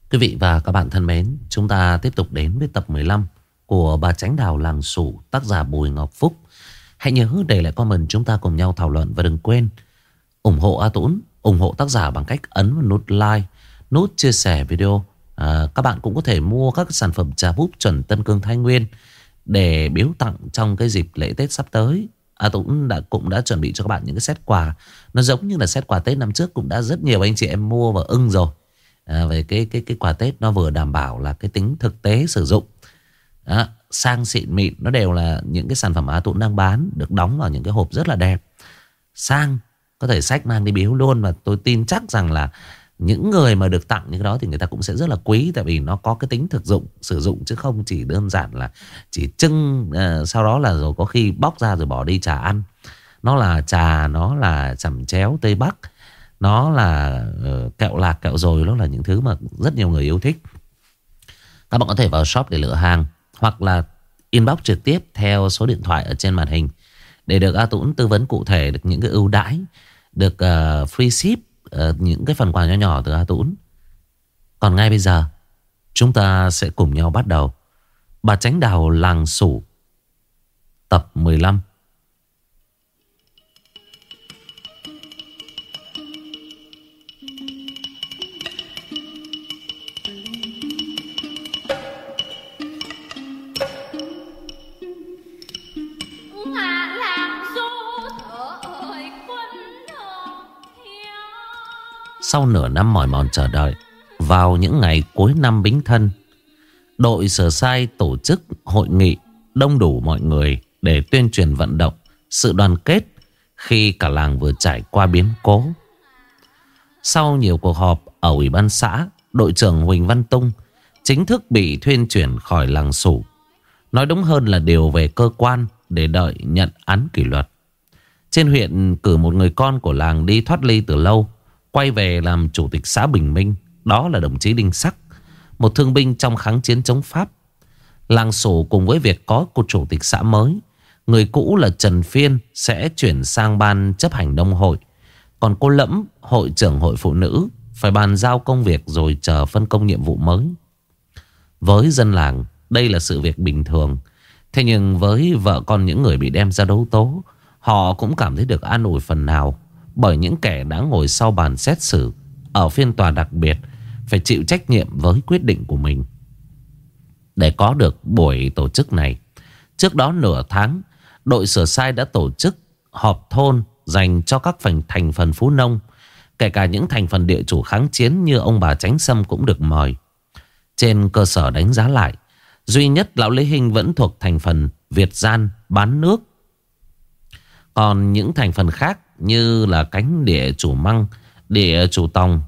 Quý vị và các bạn thân mến, chúng ta tiếp tục đến với tập 15 của Bà Tránh Đào Làng Sủ, tác giả Bùi Ngọc Phúc. Hãy nhớ để lại comment, chúng ta cùng nhau thảo luận và đừng quên ủng hộ A Tũng, ủng hộ tác giả bằng cách ấn vào nút like, nút chia sẻ video. Các bạn cũng có thể mua các sản phẩm trà búp chuẩn Tân Cương Thái Nguyên để biếu tặng trong cái dịp lễ Tết sắp tới. A Tũng cũng đã chuẩn bị cho các bạn những cái set quà. Nó giống như là set quà Tết năm trước, cũng đã rất nhiều anh chị em mua và ưng rồi. Về cái quà Tết nó vừa đảm bảo là cái tính thực tế sử dụng, sang xịn mịn. Nó đều là những cái sản phẩm A Tũng đang bán, được đóng vào những cái hộp rất là đẹp, sang, có thể xách mang đi biếu luôn. Và tôi tin chắc rằng là những người mà được tặng những cái đó thì người ta cũng sẽ rất là quý, tại vì nó có cái tính thực dụng, sử dụng, chứ không chỉ đơn giản là chỉ trưng, sau đó là rồi có khi bóc ra rồi bỏ đi chả ăn. Nó là trà, nó là chẩm chéo Tây Bắc, nó là kẹo lạc, kẹo dồi. Nó là những thứ mà rất nhiều người yêu thích. Các bạn có thể vào shop để lựa hàng, hoặc là inbox trực tiếp theo số điện thoại ở trên màn hình để được A Tũng tư vấn cụ thể, được những cái ưu đãi, được free ship, những cái phần quà nhỏ nhỏ từ A Tũng. Còn ngay bây giờ chúng ta sẽ cùng nhau bắt đầu Bà Tránh Đào Làng Sủ tập 15. Sau nửa năm mỏi mòn chờ đợi, vào những ngày cuối năm Bính Thân, đội Sở Sai tổ chức hội nghị đông đủ mọi người để tuyên truyền vận động sự đoàn kết khi cả làng vừa trải qua biến cố. Sau nhiều cuộc họp ở Ủy ban xã, đội trưởng Huỳnh Văn Tung chính thức bị thuyên chuyển khỏi làng Sủ. Nói đúng hơn là điều về cơ quan để đợi nhận án kỷ luật. Trên huyện cử một người con của làng đi thoát ly từ lâu, quay về làm chủ tịch xã Bình Minh. Đó là đồng chí Đinh Sắc, một thương binh trong kháng chiến chống Pháp. Làng Sủ cùng với việc có cô chủ tịch xã mới, người cũ là Trần Phiên, sẽ chuyển sang ban chấp hành đông hội. Còn cô Lẫm, hội trưởng hội phụ nữ, phải bàn giao công việc rồi chờ phân công nhiệm vụ mới. Với dân làng, đây là sự việc bình thường. Thế nhưng với vợ con những người bị đem ra đấu tố, họ cũng cảm thấy được an ủi phần nào, bởi những kẻ đã ngồi sau bàn xét xử ở phiên tòa đặc biệt phải chịu trách nhiệm với quyết định của mình. Để có được buổi tổ chức này, trước đó nửa tháng, đội Sửa Sai đã tổ chức họp thôn dành cho các thành phần phú nông. Kể cả những thành phần địa chủ kháng chiến như ông bà Chánh Sâm cũng được mời. Trên cơ sở đánh giá lại, duy nhất lão Lý Hinh vẫn thuộc thành phần Việt gian bán nước. Còn những thành phần khác như là cánh địa chủ Măng, địa chủ Tòng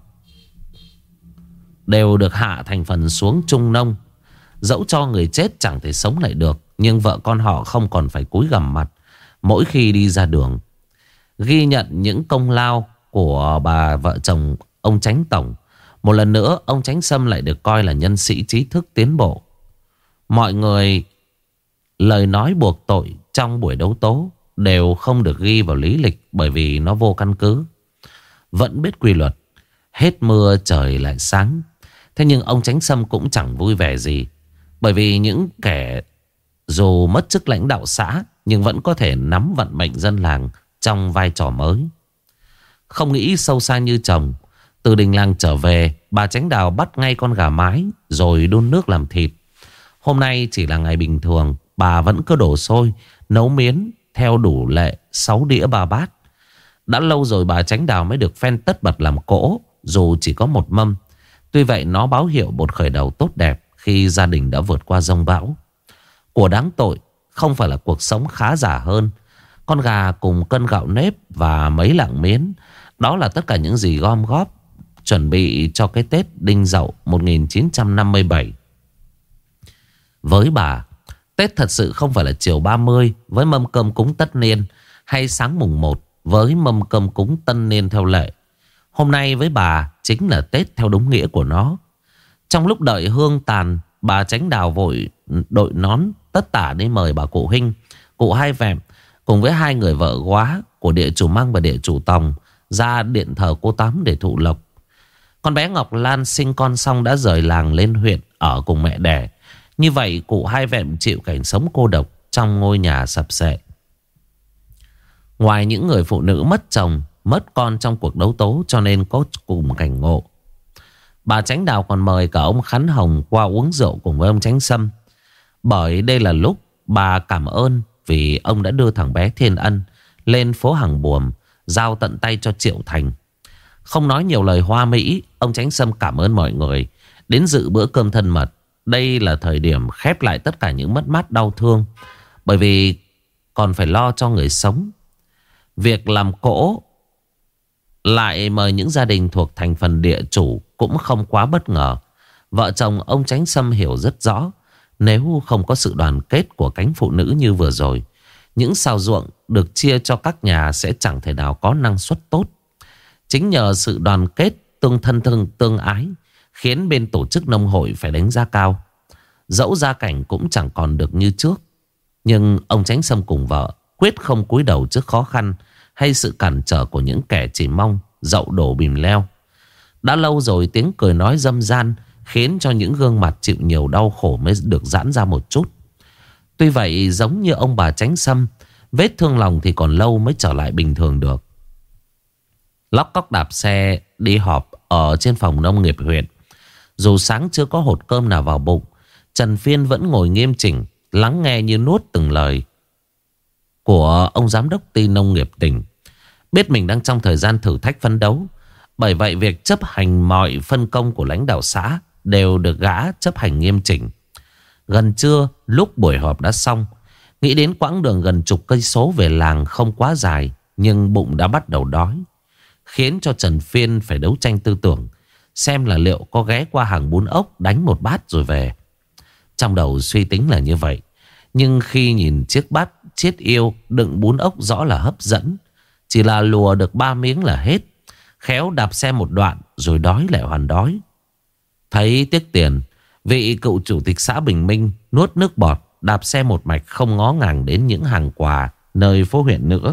đều được hạ thành phần xuống trung nông. Dẫu cho người chết chẳng thể sống lại được, nhưng vợ con họ không còn phải cúi gằm mặt mỗi khi đi ra đường. Ghi nhận những công lao của bà vợ chồng ông Chánh Tổng, một lần nữa ông Chánh Sâm lại được coi là nhân sĩ trí thức tiến bộ. Mọi người lời nói buộc tội trong buổi đấu tố đều không được ghi vào lý lịch, bởi vì nó vô căn cứ. Vẫn biết quy luật, hết mưa trời lại sáng. Thế nhưng ông Chánh Sâm cũng chẳng vui vẻ gì, bởi vì những kẻ dù mất chức lãnh đạo xã nhưng vẫn có thể nắm vận mệnh dân làng trong vai trò mới. Không nghĩ sâu xa như chồng, từ đình làng trở về, bà Tránh Đào bắt ngay con gà mái rồi đun nước làm thịt. Hôm nay chỉ là ngày bình thường, bà vẫn cứ đổ xôi nấu miến theo đủ lệ 6 đĩa 3 bát. Đã lâu rồi bà Tránh Đào mới được phen tất bật làm cỗ, dù chỉ có một mâm. Tuy vậy nó báo hiệu một khởi đầu tốt đẹp khi gia đình đã vượt qua giông bão. Của đáng tội không phải là cuộc sống khá giả hơn. Con gà cùng cân gạo nếp và mấy lạng miến, đó là tất cả những gì gom góp chuẩn bị cho cái Tết Đinh Dậu 1957. Với bà, Tết thật sự không phải là chiều 30 với mâm cơm cúng tất niên, hay sáng mùng 1 với mâm cơm cúng tân niên theo lệ. Hôm nay với bà chính là Tết theo đúng nghĩa của nó. Trong lúc đợi hương tàn, bà Tránh Đào vội đội nón tất tả đi mời bà cụ Hinh, cụ Hai Vẹm cùng với hai người vợ góa của địa chủ Măng và địa chủ Tòng ra điện thờ cô Tám để thụ lộc. Con bé Ngọc Lan sinh con xong đã rời làng lên huyện ở cùng mẹ đẻ. Như vậy cụ Hai Vẹm chịu cảnh sống cô độc trong ngôi nhà sập sệ. Ngoài những người phụ nữ mất chồng, mất con trong cuộc đấu tố cho nên có cùng cảnh ngộ, bà Chánh Đào còn mời cả ông Khánh Hồng qua uống rượu cùng với ông Chánh Sâm. Bởi đây là lúc bà cảm ơn vì ông đã đưa thằng bé Thiên Ân lên phố Hàng Buồm, giao tận tay cho Triệu Thành. Không nói nhiều lời hoa mỹ, ông Chánh Sâm cảm ơn mọi người đến dự bữa cơm thân mật. Đây là thời điểm khép lại tất cả những mất mát đau thương, bởi vì còn phải lo cho người sống. Việc làm cỗ lại mời những gia đình thuộc thành phần địa chủ cũng không quá bất ngờ. Vợ chồng ông Chánh Sâm hiểu rất rõ, nếu không có sự đoàn kết của cánh phụ nữ như vừa rồi, những sào ruộng được chia cho các nhà sẽ chẳng thể nào có năng suất tốt. Chính nhờ sự đoàn kết, tương thân tương ái khiến bên tổ chức nông hội phải đánh giá cao. Dẫu gia cảnh cũng chẳng còn được như trước, nhưng ông Chánh Sâm cùng vợ quyết không cúi đầu trước khó khăn hay sự cản trở của những kẻ chỉ mong dậu đổ bìm leo. Đã lâu rồi tiếng cười nói râm ran khiến cho những gương mặt chịu nhiều đau khổ mới được giãn ra một chút. Tuy vậy giống như ông bà Chánh Sâm, vết thương lòng thì còn lâu mới trở lại bình thường được. Lóc cóc đạp xe đi họp ở trên phòng nông nghiệp huyện. Dù sáng chưa có hột cơm nào vào bụng, Trần Phiên vẫn ngồi nghiêm chỉnh, lắng nghe như nuốt từng lời của ông giám đốc ty nông nghiệp tỉnh. Biết mình đang trong thời gian thử thách phấn đấu, bởi vậy việc chấp hành mọi phân công của lãnh đạo xã đều được gã chấp hành nghiêm chỉnh. Gần trưa, lúc buổi họp đã xong, nghĩ đến quãng đường gần chục cây số về làng không quá dài, nhưng bụng đã bắt đầu đói, khiến cho Trần Phiên phải đấu tranh tư tưởng, xem là liệu có ghé qua hàng bún ốc đánh một bát rồi về. Trong đầu suy tính là như vậy, nhưng khi nhìn chiếc bát chiết yêu đựng bún ốc rõ là hấp dẫn, chỉ là lùa được 3 miếng là hết. Khéo đạp xe một đoạn rồi đói lại hoàn đói. Thấy tiếc tiền, vị cựu chủ tịch xã Bình Minh nuốt nước bọt, đạp xe một mạch không ngó ngàng đến những hàng quà nơi phố huyện nữa.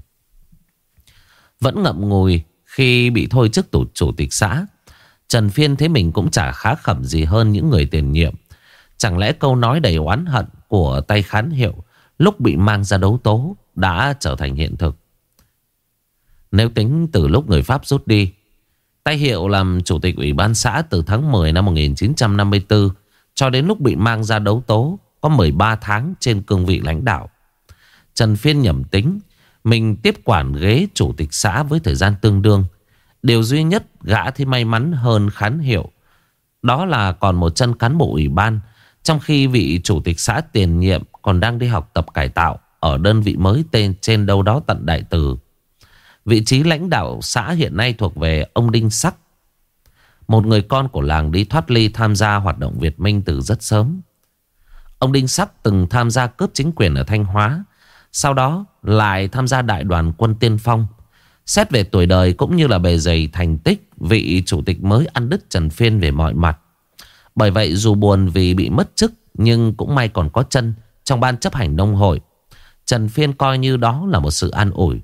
Vẫn ngậm ngùi khi bị thôi chức chủ tịch xã, Trần Phiên thấy mình cũng chả khá khẩm gì hơn những người tiền nhiệm. Chẳng lẽ câu nói đầy oán hận của tay Khán Hiệu lúc bị mang ra đấu tố đã trở thành hiện thực? Nếu tính từ lúc người Pháp rút đi, tay Hiệu làm chủ tịch ủy ban xã từ tháng 10 năm 1954 cho đến lúc bị mang ra đấu tố có 13 tháng trên cương vị lãnh đạo. Trần Phiên nhẩm tính mình tiếp quản ghế chủ tịch xã với thời gian tương đương. Điều duy nhất gã thì may mắn hơn Khán Hiệu, đó là còn một chân cán bộ ủy ban, trong khi vị chủ tịch xã tiền nhiệm còn đang đi học tập cải tạo ở đơn vị mới tên trên đâu đó tận Đại Từ. Vị trí lãnh đạo xã hiện nay thuộc về ông Đinh Sắc, một người con của làng đi thoát ly tham gia hoạt động Việt Minh từ rất sớm. Ông Đinh Sắc từng tham gia cướp chính quyền ở Thanh Hóa, sau đó lại tham gia đại đoàn quân tiên phong. Xét về tuổi đời cũng như là bề dày thành tích, vị chủ tịch mới ăn đứt Trần Phiên về mọi mặt. Bởi vậy dù buồn vì bị mất chức, nhưng cũng may còn có chân trong ban chấp hành nông hội. Trần Phiên coi như đó là một sự an ủi.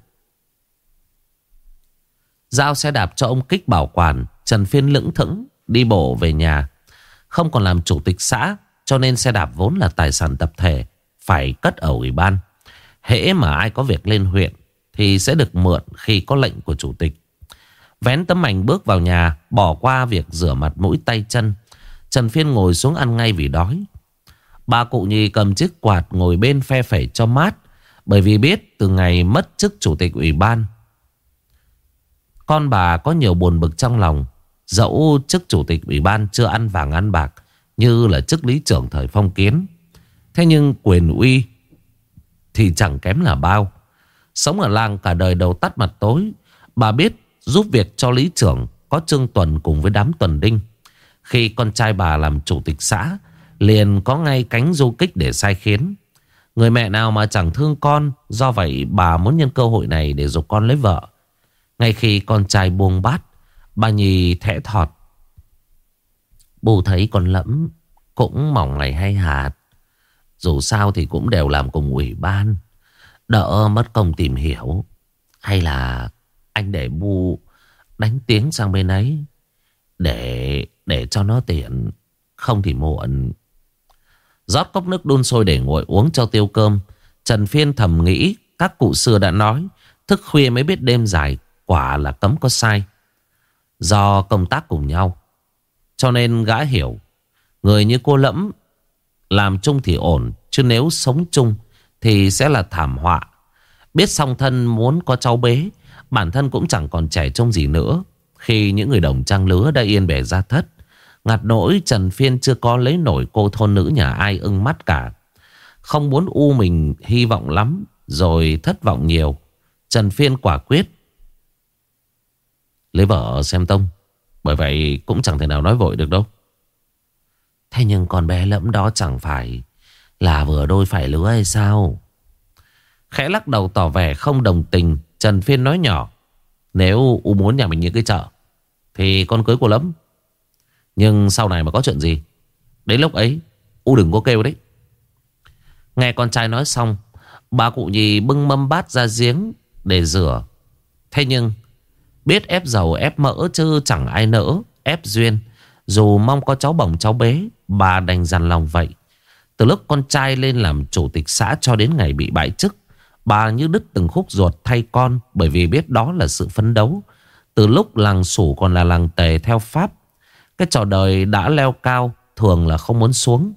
Giao xe đạp cho ông Kích bảo quản, Trần Phiên lững thững đi bộ về nhà. Không còn làm chủ tịch xã, cho nên xe đạp vốn là tài sản tập thể, phải cất ở ủy ban. Hễ mà ai có việc lên huyện thì sẽ được mượn khi có lệnh của chủ tịch. Vén tấm ảnh bước vào nhà, bỏ qua việc rửa mặt mũi tay chân, Trần Phiên ngồi xuống ăn ngay vì đói. Bà cụ Nhì cầm chiếc quạt ngồi bên phe phẩy cho mát, bởi vì biết từ ngày mất chức chủ tịch ủy ban, con bà có nhiều buồn bực trong lòng. Dẫu chức chủ tịch ủy ban chưa ăn vàng ăn bạc như là chức lý trưởng thời phong kiến, thế nhưng quyền uy thì chẳng kém là bao. Sống ở làng cả đời đầu tắt mặt tối, bà biết giúp việc cho lý trưởng có Trương Tuần cùng với đám Tuần Đinh. Khi con trai bà làm chủ tịch xã, liền có ngay cánh du kích để sai khiến. Người mẹ nào mà chẳng thương con, do vậy bà muốn nhân cơ hội này để giục con lấy vợ. Ngay khi con trai buông bát, bà Nhì thẽ thọt: "Bù thấy con Lẫm cũng mỏng này hay hạt, dù sao thì cũng đều làm cùng ủy ban, đỡ mất công tìm hiểu. Hay là anh để Bu đánh tiếng sang bên ấy, Để cho nó tiện. Không thì muộn. Rót cốc nước đun sôi để nguội uống cho tiêu cơm. Trần Phiên thầm nghĩ các cụ xưa đã nói thức khuya mới biết đêm dài, quả là cấm có sai. Do công tác cùng nhau cho nên gã hiểu người như cô Lẫm làm chung thì ổn, chứ nếu sống chung thì sẽ là thảm họa. Biết song thân muốn có cháu bế, bản thân cũng chẳng còn trẻ trông gì nữa. Khi những người đồng trang lứa đã yên bề gia thất, ngặt nỗi Trần Phiên chưa có lấy nổi cô thôn nữ nhà ai ưng mắt cả. Không muốn u mình hy vọng lắm rồi thất vọng nhiều, Trần Phiên quả quyết lấy vợ xem tông. Bởi vậy cũng chẳng thể nào nói vội được đâu. Thế nhưng con bé Lẫm đó chẳng phải là vừa đôi phải lứa hay sao? Khẽ lắc đầu tỏ vẻ không đồng tình, Trần Phiên nói nhỏ: nếu U muốn nhà mình như cái chợ thì con cưới cô Lẫm. Nhưng sau này mà có chuyện gì, đến lúc ấy U đừng có kêu đấy. Nghe con trai nói xong, bà cụ nhì bưng mâm bát ra giếng để rửa. Thế nhưng biết ép dầu ép mỡ chứ chẳng ai nỡ ép duyên. Dù mong có cháu bồng cháu bế, bà đành dằn lòng vậy. Từ lúc con trai lên làm chủ tịch xã cho đến ngày bị bãi chức, bà như đứt từng khúc ruột thay con. Bởi vì biết đó là sự phấn đấu. Từ lúc làng Sủ còn là làng Tề theo Pháp, cái trò đời đã leo cao thường là không muốn xuống.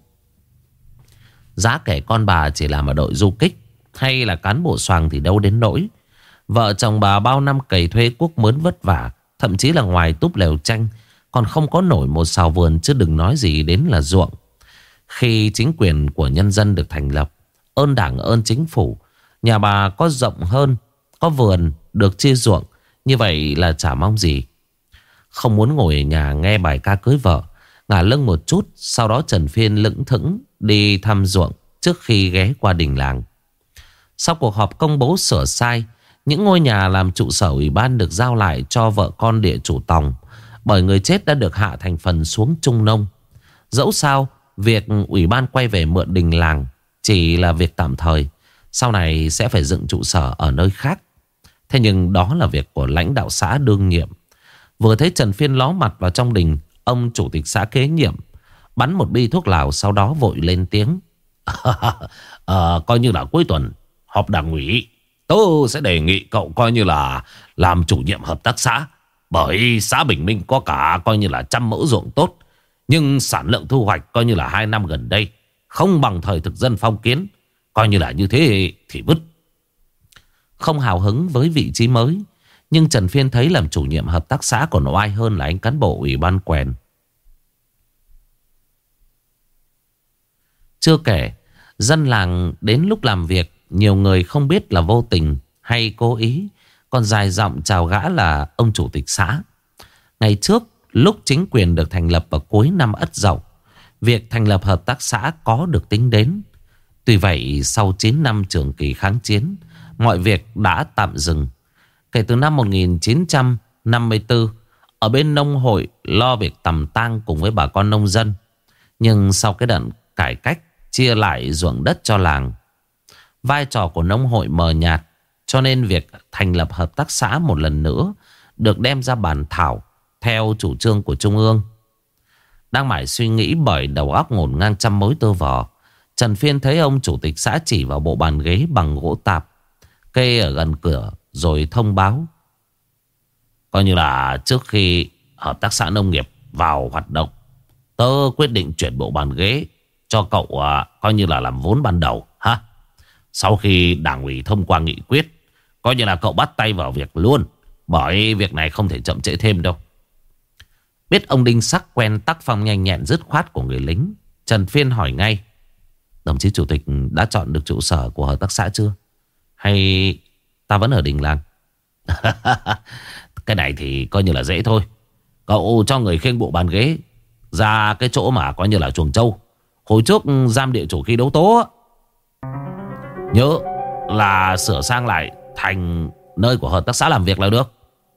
Giá kể con bà chỉ làm ở đội du kích hay là cán bộ xoàng thì đâu đến nỗi. Vợ chồng bà bao năm cày thuê cuốc mướn vất vả, thậm chí là ngoài túp lều tranh còn không có nổi một sào vườn, chứ đừng nói gì đến là ruộng. Khi chính quyền của nhân dân được thành lập, ơn đảng ơn chính phủ, nhà bà có rộng hơn, có vườn, được chia ruộng, như vậy là chả mong gì. Không muốn ngồi ở nhà nghe bài ca cưới vợ, ngả lưng một chút, sau đó Trần Phiên lững thững đi thăm ruộng trước khi ghé qua đình làng. Sau cuộc họp công bố sửa sai, những ngôi nhà làm trụ sở ủy ban được giao lại cho vợ con địa chủ tòng, bởi người chết đã được hạ thành phần xuống trung nông. Dẫu sao, việc ủy ban quay về mượn đình làng chỉ là việc tạm thời, sau này sẽ phải dựng trụ sở ở nơi khác. Thế nhưng đó là việc của lãnh đạo xã đương nhiệm. Vừa thấy Trần Phiên ló mặt vào trong đình, ông chủ tịch xã kế nhiệm bắn một bi thuốc lào, sau đó vội lên tiếng: coi như là cuối tuần họp đảng ủy, tớ sẽ đề nghị cậu coi như là làm chủ nhiệm hợp tác xã. Bởi xã Bình Minh có cả coi như là 100 mẫu ruộng tốt, nhưng sản lượng thu hoạch coi như là 2 năm gần đây không bằng thời thực dân phong kiến. Coi như là như thế thì vứt. Không hào hứng với vị trí mới, nhưng Trần Phiên thấy làm chủ nhiệm hợp tác xã còn oai hơn là anh cán bộ ủy ban quèn. Chưa kể, dân làng đến lúc làm việc, nhiều người không biết là vô tình hay cố ý, còn dài giọng chào gã là ông chủ tịch xã. Ngày trước, lúc chính quyền được thành lập vào cuối năm Ất Dậu, việc thành lập hợp tác xã có được tính đến. Tuy vậy, sau 9 năm trường kỳ kháng chiến, mọi việc đã tạm dừng. Kể từ năm 1954, ở bên nông hội lo việc tầm tang cùng với bà con nông dân. Nhưng sau cái đợt cải cách chia lại ruộng đất cho làng, vai trò của nông hội mờ nhạt, cho nên việc thành lập hợp tác xã một lần nữa được đem ra bàn thảo theo chủ trương của Trung ương. Đang mải suy nghĩ bởi đầu óc ngổn ngang trăm mối tơ vò, Trần Phiên thấy ông chủ tịch xã chỉ vào bộ bàn ghế bằng gỗ tạp kê ở gần cửa rồi thông báo: coi như là trước khi hợp tác xã nông nghiệp vào hoạt động, tớ quyết định chuyển bộ bàn ghế cho cậu coi như là làm vốn ban đầu ha. Sau khi đảng ủy thông qua nghị quyết, coi như là cậu bắt tay vào việc luôn, bởi việc này không thể chậm trễ thêm đâu. Biết ông đinh sắc quen tác phong nhanh nhẹn dứt khoát của người lính, Trần Phiên hỏi ngay: đồng chí chủ tịch đã chọn được trụ sở của hợp tác xã chưa? Hay ta vẫn ở đình làng? Cái này thì coi như là dễ thôi. Cậu cho người khiêng bộ bàn ghế ra cái chỗ mà coi như là chuồng trâu hồi trước giam địa chủ khi đấu tố, nhớ là sửa sang lại thành nơi của hợp tác xã làm việc là được.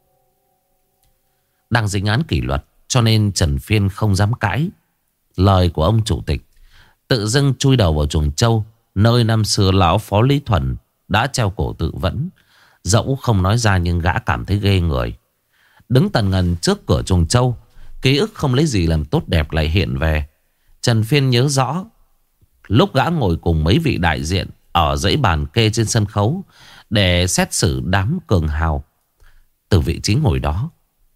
Đang dính án kỷ luật cho nên Trần Phiên không dám cãi lời của ông chủ tịch, tự dưng chui đầu vào chuồng trâu, nơi năm xưa lão Phó Lý Thuần đã treo cổ tự vẫn. Dẫu không nói ra nhưng gã cảm thấy ghê người. Đứng tần ngần trước cửa chuồng trâu, Ký ức không lấy gì làm tốt đẹp lại hiện về. Trần Phiên nhớ rõ lúc gã ngồi cùng mấy vị đại diện ở dãy bàn kê trên sân khấu để xét xử đám cường hào. Từ vị trí ngồi đó,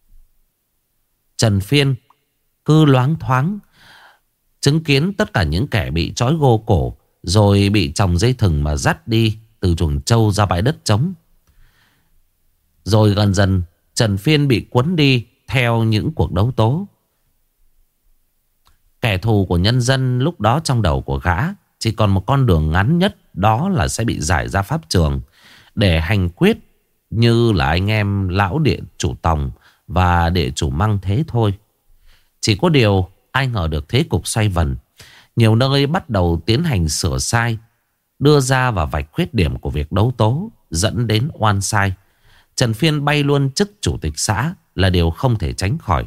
Trần Phiên cứ loáng thoáng chứng kiến tất cả những kẻ bị trói gô cổ rồi bị chòng dây thừng mà dắt đi từ chuồng trâu ra bãi đất trống. Rồi gần dần Trần Phiên bị cuốn đi theo những cuộc đấu tố. Kẻ thù của nhân dân lúc đó trong đầu của gã chỉ còn một con đường ngắn nhất, đó là sẽ bị giải ra pháp trường để hành quyết như là anh em lão địa chủ Tòng và địa chủ Măng thế thôi. Chỉ có điều ai ngờ được thế cục xoay vần. Nhiều nơi bắt đầu tiến hành sửa sai, đưa ra và vạch khuyết điểm của việc đấu tố, dẫn đến oan sai. Trần Phiên bay luôn chức chủ tịch xã là điều không thể tránh khỏi.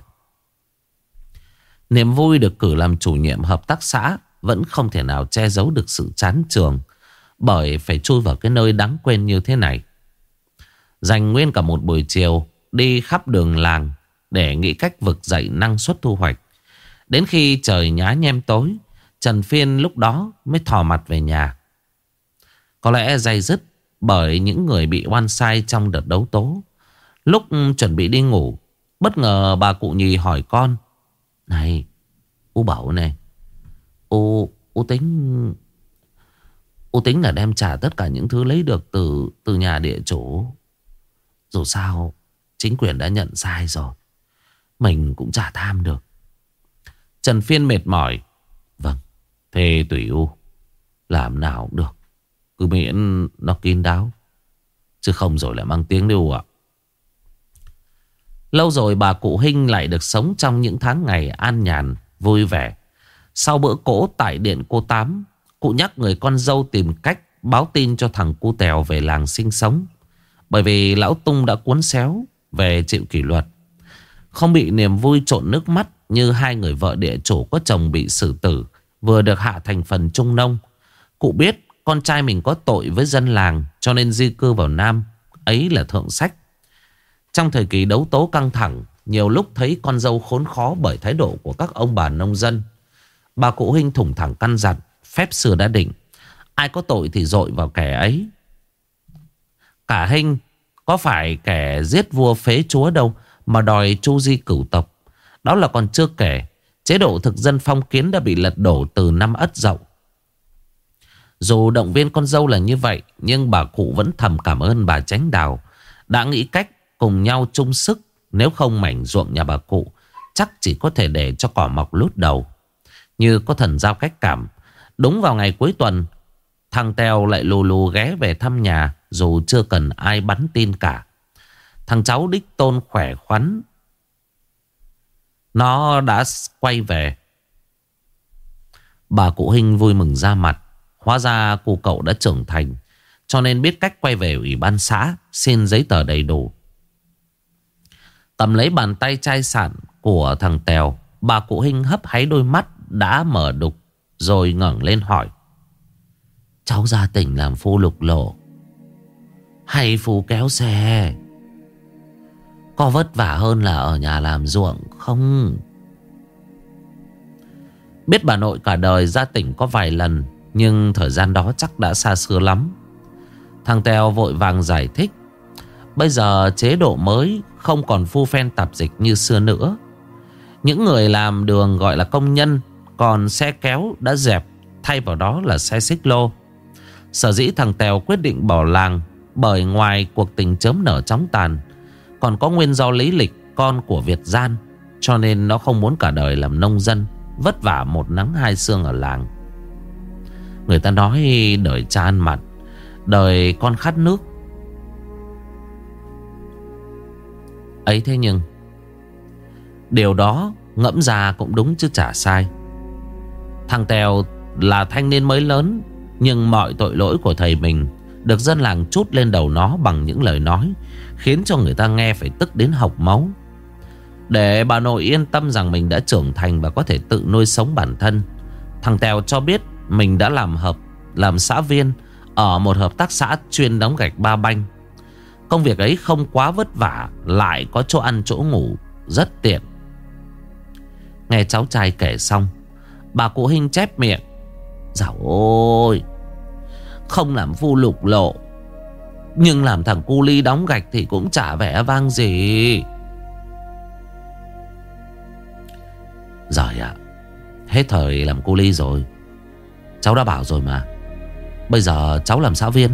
Niềm vui được cử làm chủ nhiệm hợp tác xã vẫn không thể nào che giấu được sự chán chường, bởi phải chui vào cái nơi đáng quên như thế này. Dành nguyên cả một buổi chiều đi khắp đường làng để nghĩ cách vực dậy năng suất thu hoạch. Đến khi trời nhá nhem tối, Trần Phiên lúc đó mới thò mặt về nhà. Có lẽ day dứt bởi những người bị oan sai trong đợt đấu tố. Lúc chuẩn bị đi ngủ, bất ngờ bà cụ Nhì hỏi con: "Này, U bảo này, U tính là đem trả tất cả những thứ lấy được từ nhà địa chủ. Dù sao chính quyền đã nhận sai rồi, mình cũng chả tham được." Trần Phiên mệt mỏi: "Vâng, thế tùy U, làm nào cũng được, cứ miễn nó kín đáo, chứ không rồi lại mang tiếng đấy U ạ." Lâu rồi bà cụ Hinh lại được sống trong những tháng ngày an nhàn, vui vẻ. Sau bữa cỗ tại điện cô Tám, cụ nhắc người con dâu tìm cách báo tin cho thằng cu Tèo về làng sinh sống, bởi vì lão Tung đã cuốn xéo về chịu kỷ luật. Không bị niềm vui trộn nước mắt như hai người vợ địa chủ có chồng bị xử tử vừa được hạ thành phần trung nông. Cụ biết con trai mình có tội với dân làng, cho nên di cư vào Nam. Ấy là thượng sách. Trong thời kỳ đấu tố căng thẳng, nhiều lúc thấy con dâu khốn khó bởi thái độ của các ông bà nông dân, bà cụ Hinh thủng thẳng căn dặn: phép xưa đã định, ai có tội thì dội vào kẻ ấy. Cả Hinh có phải kẻ giết vua phế chúa đâu mà đòi tru di cửu tộc. Đó là còn chưa kể chế độ thực dân phong kiến đã bị lật đổ từ năm Ất Dậu. Dù động viên con dâu là như vậy, nhưng bà cụ vẫn thầm cảm ơn bà Chánh Đào đã nghĩ cách cùng nhau chung sức. Nếu không mảnh ruộng nhà bà cụ chắc chỉ có thể để cho cỏ mọc lút đầu. Như có thần giao cách cảm, đúng vào ngày cuối tuần, thằng Tèo lại lù lù ghé về thăm nhà, dù chưa cần ai bắn tin cả. Thằng cháu đích tôn khỏe khoắn, nó đã quay về. Bà cụ Hinh vui mừng ra mặt. Hóa ra cụ cậu đã trưởng thành, cho nên biết cách quay về ủy ban xã xin giấy tờ đầy đủ. Cầm lấy bàn tay chai sạn của thằng Tèo, bà cụ Hinh hấp háy đôi mắt đã mở đục, rồi ngẩng lên hỏi: "Cháu ra tỉnh làm phu lục lộ hay phu kéo xe? Có vất vả hơn là ở nhà làm ruộng không?" Biết bà nội cả đời ra tỉnh có vài lần, nhưng thời gian đó chắc đã xa xưa lắm. Thằng Tèo vội vàng giải thích: bây giờ chế độ mới không còn phu phen tạp dịch như xưa nữa. Những người làm đường gọi là công nhân, còn xe kéo đã dẹp, thay vào đó là xe xích lô. Sở dĩ thằng Tèo quyết định bỏ làng bởi ngoài cuộc tình chớm nở chóng tàn, còn có nguyên do lý lịch con của Việt gian, cho nên nó không muốn cả đời làm nông dân, vất vả một nắng hai sương ở làng. Người ta nói đời cha ăn mặn, đời con khát nước. Ấy thế nhưng điều đó ngẫm ra cũng đúng chứ chả sai. Thằng Tèo là thanh niên mới lớn, nhưng mọi tội lỗi của thầy mình được dân làng trút lên đầu nó bằng những lời nói khiến cho người ta nghe phải tức đến hộc máu. Để bà nội yên tâm rằng mình đã trưởng thành và có thể tự nuôi sống bản thân, thằng Tèo cho biết mình đã làm xã viên ở một hợp tác xã chuyên đóng gạch ba banh. Công việc ấy không quá vất vả, lại có chỗ ăn chỗ ngủ rất tiện. Nghe cháu trai kể xong, bà cụ Hinh chép miệng: dạo ôi, không làm phu lục lộ, nhưng làm thằng cu ly đóng gạch thì cũng chả vẻ vang gì. Giời ạ, hết thời làm cu ly rồi. Cháu đã bảo rồi mà. Bây giờ cháu làm xã viên.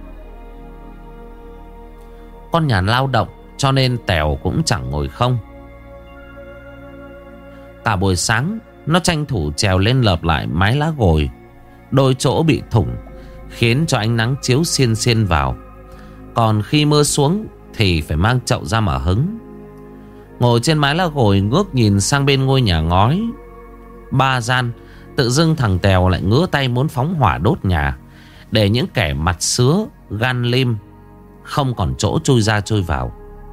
Con nhà lao động cho nên Tèo cũng chẳng ngồi không. Cả buổi sáng nó tranh thủ trèo lên lợp lại mái lá gồi. Đôi chỗ bị thủng khiến cho ánh nắng chiếu xiên xiên vào. Còn khi mưa xuống thì phải mang chậu ra mà hứng. Ngồi trên mái lá gồi ngước nhìn sang bên ngôi nhà ngói ba gian, tự dưng thằng Tèo lại ngứa tay muốn phóng hỏa đốt nhà, để những kẻ mặt sứa gan lim không còn chỗ chui ra chui vào.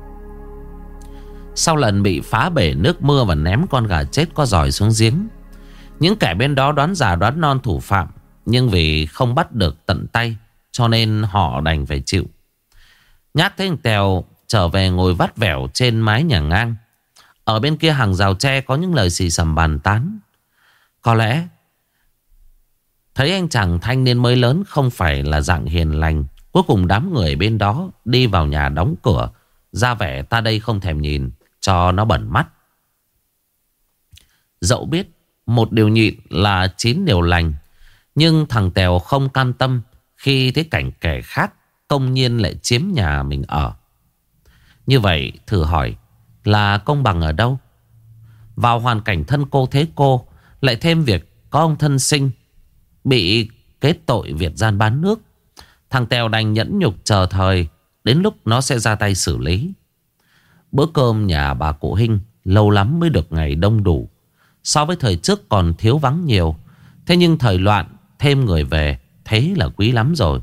Sau lần bị phá bể nước mưa và ném con gà chết có giỏi xuống giếng, những kẻ bên đó đoán già đoán non thủ phạm, nhưng vì không bắt được tận tay cho nên họ đành phải chịu. Nhát thấy thằng Tèo trở về ngồi vắt vẻo trên mái nhà ngang. Ở bên kia hàng rào tre có những lời xì xầm bàn tán. Có lẽ thấy anh chàng thanh niên mới lớn không phải là dạng hiền lành. Cuối cùng đám người bên đó đi vào nhà đóng cửa, ra vẻ ta đây không thèm nhìn cho nó bẩn mắt. Dẫu biết một điều nhịn là 9 điều lành, nhưng thằng Tèo không cam tâm khi thấy cảnh kẻ khác công nhiên lại chiếm nhà mình ở. Như vậy thử hỏi là công bằng ở đâu? Vào hoàn cảnh thân cô thế cô, lại thêm việc có ông thân sinh bị kết tội Việt gian bán nước, thằng Tèo đành nhẫn nhục chờ thời đến lúc nó sẽ ra tay xử lý. Bữa cơm nhà bà cụ Hinh lâu lắm mới được ngày đông đủ. So với thời trước còn thiếu vắng nhiều. Thế nhưng thời loạn thêm người về, thế là quý lắm rồi.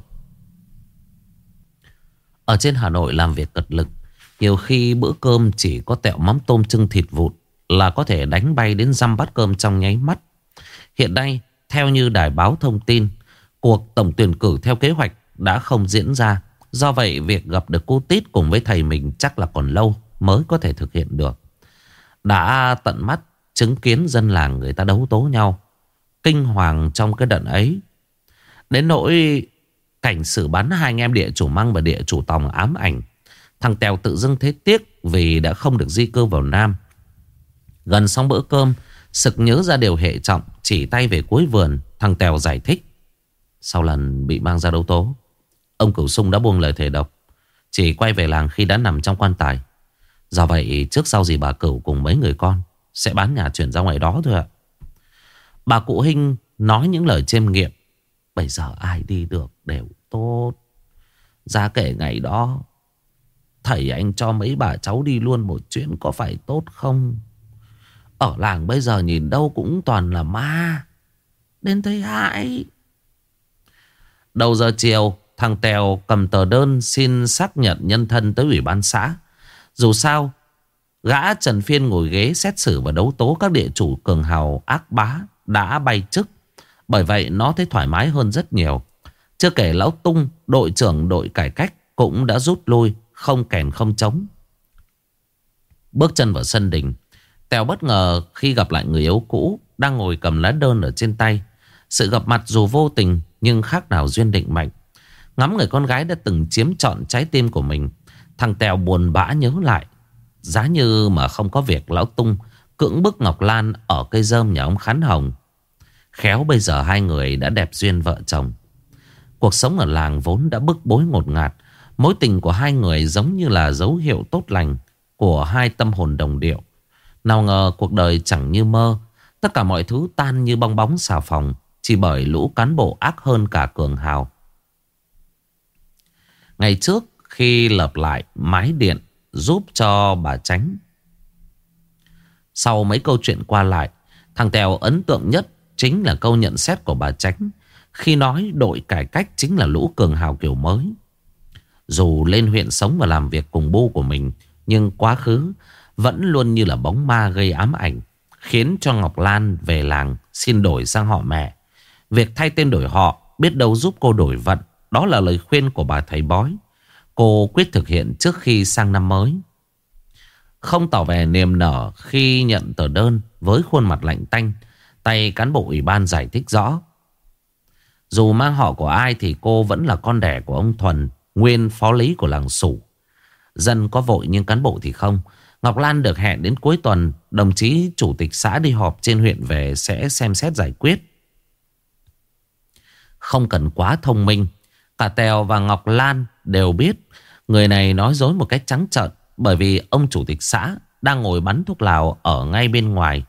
Ở trên Hà Nội làm việc cật lực, nhiều khi bữa cơm chỉ có tẹo mắm tôm chưng thịt vụn là có thể đánh bay đến dăm bát cơm trong nháy mắt. Hiện nay, theo như đài báo thông tin, cuộc tổng tuyển cử theo kế hoạch đã không diễn ra. Do vậy, việc gặp được cô Tít cùng với thầy mình chắc là còn lâu mới có thể thực hiện được. Đã tận mắt chứng kiến dân làng người ta đấu tố nhau, kinh hoàng trong cái đợt ấy. Đến nỗi cảnh xử bắn hai anh em địa chủ Măng và địa chủ Tòng ám ảnh. Thằng Tèo tự dưng thấy tiếc vì đã không được di cư vào Nam. Gần xong bữa cơm, sực nhớ ra điều hệ trọng, chỉ tay về cuối vườn. Thằng Tèo giải thích: sau lần bị mang ra đấu tố, ông Cửu Sung đã buông lời thề độc, chỉ quay về làng khi đã nằm trong quan tài. Do vậy trước sau gì bà Cửu cùng mấy người con sẽ bán nhà chuyển ra ngoài đó thôi ạ. Bà cụ Hinh nói những lời chiêm nghiệm: bây giờ ai đi được đều tốt. Giá kể ngày đó thầy anh cho mấy bà cháu đi luôn một chuyến có phải tốt không? Ở làng bây giờ nhìn đâu cũng toàn là ma, đến thấy hãi. Đầu giờ chiều, thằng Tèo cầm tờ đơn xin xác nhận nhân thân tới ủy ban xã. Dù sao, gã Trần Phiên ngồi ghế xét xử và đấu tố các địa chủ cường hào ác bá đã bay chức. Bởi vậy nó thấy thoải mái hơn rất nhiều. Chưa kể Lão Tung, đội trưởng đội cải cách, cũng đã rút lui, không kèn không trống. Bước chân vào sân đình, Tèo bất ngờ khi gặp lại người yêu cũ đang ngồi cầm lá đơn ở trên tay. Sự gặp mặt dù vô tình nhưng khác nào duyên định mệnh. Ngắm người con gái đã từng chiếm trọn trái tim của mình, thằng Tèo buồn bã nhớ lại. Giá như mà không có việc Lão Tung cưỡng bức Ngọc Lan ở cây rơm nhà ông Khán Hồng, khéo bây giờ hai người đã đẹp duyên vợ chồng. Cuộc sống ở làng vốn đã bức bối ngột ngạt. Mối tình của hai người giống như là dấu hiệu tốt lành của hai tâm hồn đồng điệu. Nào ngờ cuộc đời chẳng như mơ. Tất cả mọi thứ tan như bong bóng xà phòng, chỉ bởi lũ cán bộ ác hơn cả cường hào. Ngày trước khi lợp lại mái điện giúp cho bà Chánh, sau mấy câu chuyện qua lại, thằng Tèo ấn tượng nhất chính là câu nhận xét của bà Chánh khi nói đội cải cách chính là lũ cường hào kiểu mới. Dù lên huyện sống và làm việc cùng bu của mình, nhưng quá khứ vẫn luôn như là bóng ma gây ám ảnh, khiến cho Ngọc Lan về làng xin đổi sang họ mẹ. Việc thay tên đổi họ biết đâu giúp cô đổi vận. Đó là lời khuyên của bà thầy bói. Cô quyết thực hiện trước khi sang năm mới. không tỏ vẻ niềm nở khi nhận tờ đơn. Với khuôn mặt lạnh tanh, tay cán bộ ủy ban giải thích rõ. Dù mang họ của ai thì cô vẫn là con đẻ của ông Thuần, nguyên phó lý của làng Sủ. Dân có vội nhưng cán bộ thì không. Ngọc Lan được hẹn đến cuối tuần, đồng chí chủ tịch xã đi họp trên huyện về sẽ xem xét giải quyết. Không cần quá thông minh, cả Tèo và Ngọc Lan đều biết người này nói dối một cách trắng trợn, bởi vì ông chủ tịch xã đang ngồi bắn thuốc lào ở ngay bên ngoài,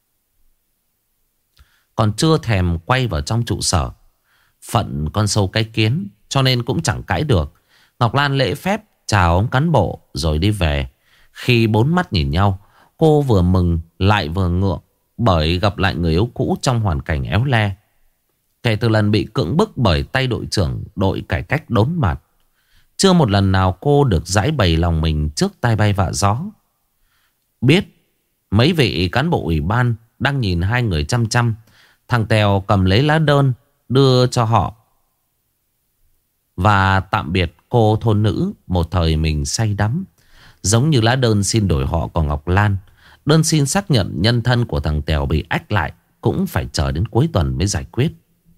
còn chưa thèm quay vào trong trụ sở. Phận con sâu cái kiến, cho nên cũng chẳng cãi được. Ngọc Lan lễ phép chào ông cán bộ rồi đi về. Khi bốn mắt nhìn nhau, cô vừa mừng lại vừa ngượng, bởi gặp lại người yêu cũ trong hoàn cảnh éo le. Kể từ lần bị cưỡng bức bởi tay đội trưởng đội cải cách đốn mặt, chưa một lần nào cô được giải bày lòng mình trước tai bay vạ gió. Biết mấy vị cán bộ ủy ban đang nhìn hai người chăm chăm, thằng Tèo cầm lấy lá đơn đưa cho họ và tạm biệt cô thôn nữ một thời mình say đắm. Giống như lá đơn xin đổi họ của Ngọc Lan, đơn xin xác nhận nhân thân của thằng Tèo bị ách lại cũng phải chờ đến cuối tuần mới giải quyết.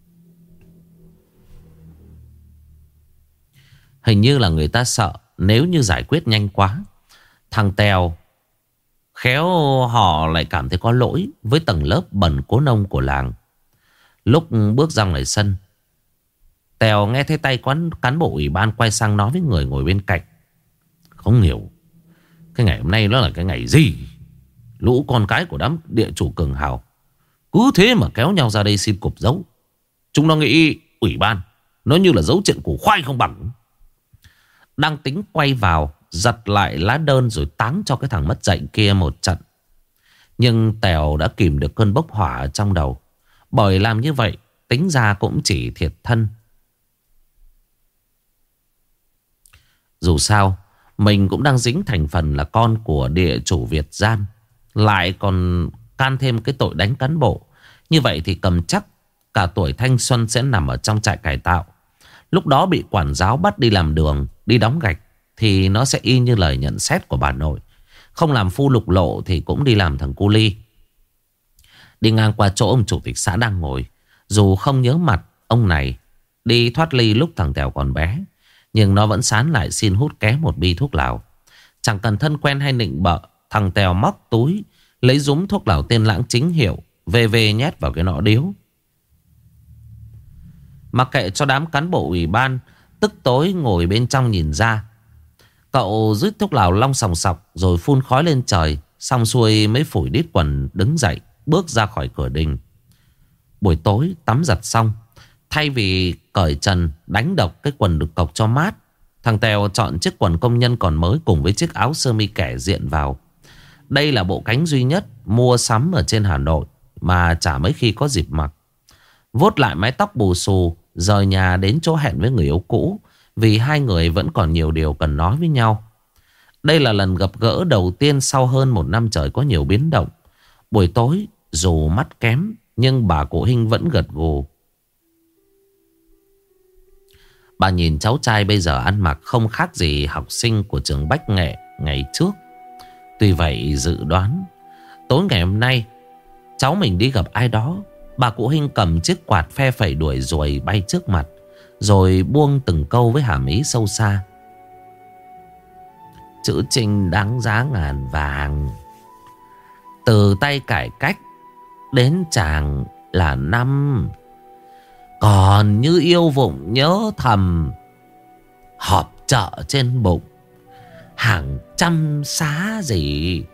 Hình như là người ta sợ nếu như giải quyết nhanh quá, thằng Tèo khéo họ lại cảm thấy có lỗi với tầng lớp bần cố nông của làng. Lúc bước ra ngoài sân, Tèo nghe thấy tay cán bộ ủy ban quay sang nói với người ngồi bên cạnh. Không hiểu cái ngày hôm nay nó là cái ngày gì. Lũ con cái của đám địa chủ cường hào cứ thế mà kéo nhau ra đây xin cục dấu. Chúng nó nghĩ ủy ban nó như là dấu chuyện củ khoai không bằng. Đang tính quay vào giật lại lá đơn rồi táng cho cái thằng mất dạy kia một trận, nhưng Tèo đã kìm được cơn bốc hỏa ở trong đầu. Bởi làm như vậy tính ra cũng chỉ thiệt thân. Dù sao mình cũng đang dính thành phần là con của địa chủ Việt gian, lại còn can thêm cái tội đánh cán bộ. Như vậy thì cầm chắc cả tuổi thanh xuân sẽ nằm ở trong trại cải tạo. Lúc đó bị quản giáo bắt đi làm đường, đi đóng gạch thì nó sẽ y như lời nhận xét của bà nội. Không làm phu lục lộ thì cũng đi làm thằng cu ly. Đi ngang qua chỗ ông chủ tịch xã đang ngồi, dù không nhớ mặt ông này đi thoát ly lúc thằng Tèo còn bé, nhưng nó vẫn sán lại xin hút ké một bi thuốc lào. Chẳng cần thân quen hay nịnh bợ, thằng Tèo móc túi lấy dúm thuốc lào tên Lãng chính hiệu VV nhét vào cái nọ điếu. Mặc kệ cho đám cán bộ ủy ban tức tối ngồi bên trong nhìn ra, cậu rít thuốc lào long sòng sọc rồi phun khói lên trời. Xong xuôi mới phủi đít quần đứng dậy bước ra khỏi cửa đình. Buổi tối tắm giặt xong, thay vì cởi trần đánh độc cái quần được cộc cho mát, thằng Tèo chọn chiếc quần công nhân còn mới cùng với chiếc áo sơ mi kẻ diện vào. Đây là bộ cánh duy nhất mua sắm ở trên Hà Nội mà chả mấy khi có dịp mặc. Vuốt lại mái tóc bù xù, rời nhà đến chỗ hẹn với người yêu cũ, vì hai người vẫn còn nhiều điều cần nói với nhau. Đây là lần gặp gỡ đầu tiên sau hơn một năm trời có nhiều biến động. Buổi tối dù mắt kém nhưng bà cụ Hinh vẫn gật gù. Bà nhìn cháu trai bây giờ ăn mặc không khác gì học sinh của trường Bách Nghệ ngày trước. Tuy vậy dự đoán tối ngày hôm nay cháu mình đi gặp ai đó. Bà cụ Hinh cầm chiếc quạt phe phẩy đuổi ruồi bay trước mặt, rồi buông từng câu với hàm ý sâu xa. Chữ Trinh đáng giá ngàn vàng, từ tay cải cách đến chàng là năm. Còn như yêu vụng nhớ thầm, họp chợ trên bụng hàng trăm xá gì.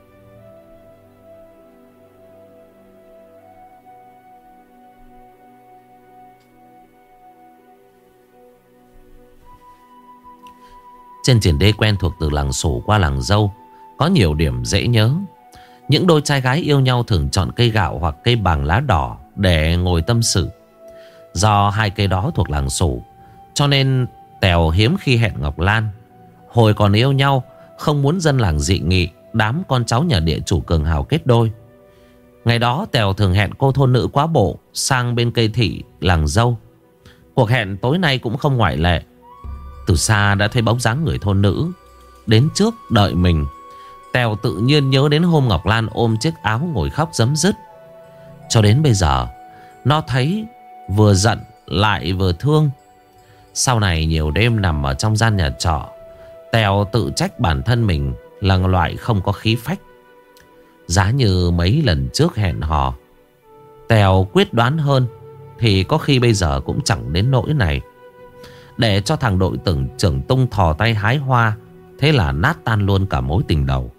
Trên triển đê quen thuộc từ làng Sủ qua làng Dâu có nhiều điểm dễ nhớ. Những đôi trai gái yêu nhau thường chọn cây gạo hoặc cây bàng lá đỏ để ngồi tâm sự. Do hai cây đó thuộc làng Sủ, cho nên Tèo hiếm khi hẹn Ngọc Lan. Hồi còn yêu nhau, không muốn dân làng dị nghị đám con cháu nhà địa chủ cường hào kết đôi. Ngày đó Tèo thường hẹn cô thôn nữ quá bộ sang bên cây thị làng Dâu. Cuộc hẹn tối nay cũng không ngoại lệ. Từ xa đã thấy bóng dáng người thôn nữ đến trước đợi mình. Tèo tự nhiên nhớ đến hôm Ngọc Lan ôm chiếc áo ngồi khóc rấm rứt. Cho đến bây giờ nó thấy vừa giận lại vừa thương. Sau này nhiều đêm nằm ở trong gian nhà trọ, Tèo tự trách bản thân mình là loại không có khí phách. Giá như mấy lần trước hẹn hò Tèo quyết đoán hơn thì có khi bây giờ cũng chẳng đến nỗi này. Để cho thằng đội trưởng Tung thò tay hái hoa, thế là nát tan luôn cả mối tình đầu.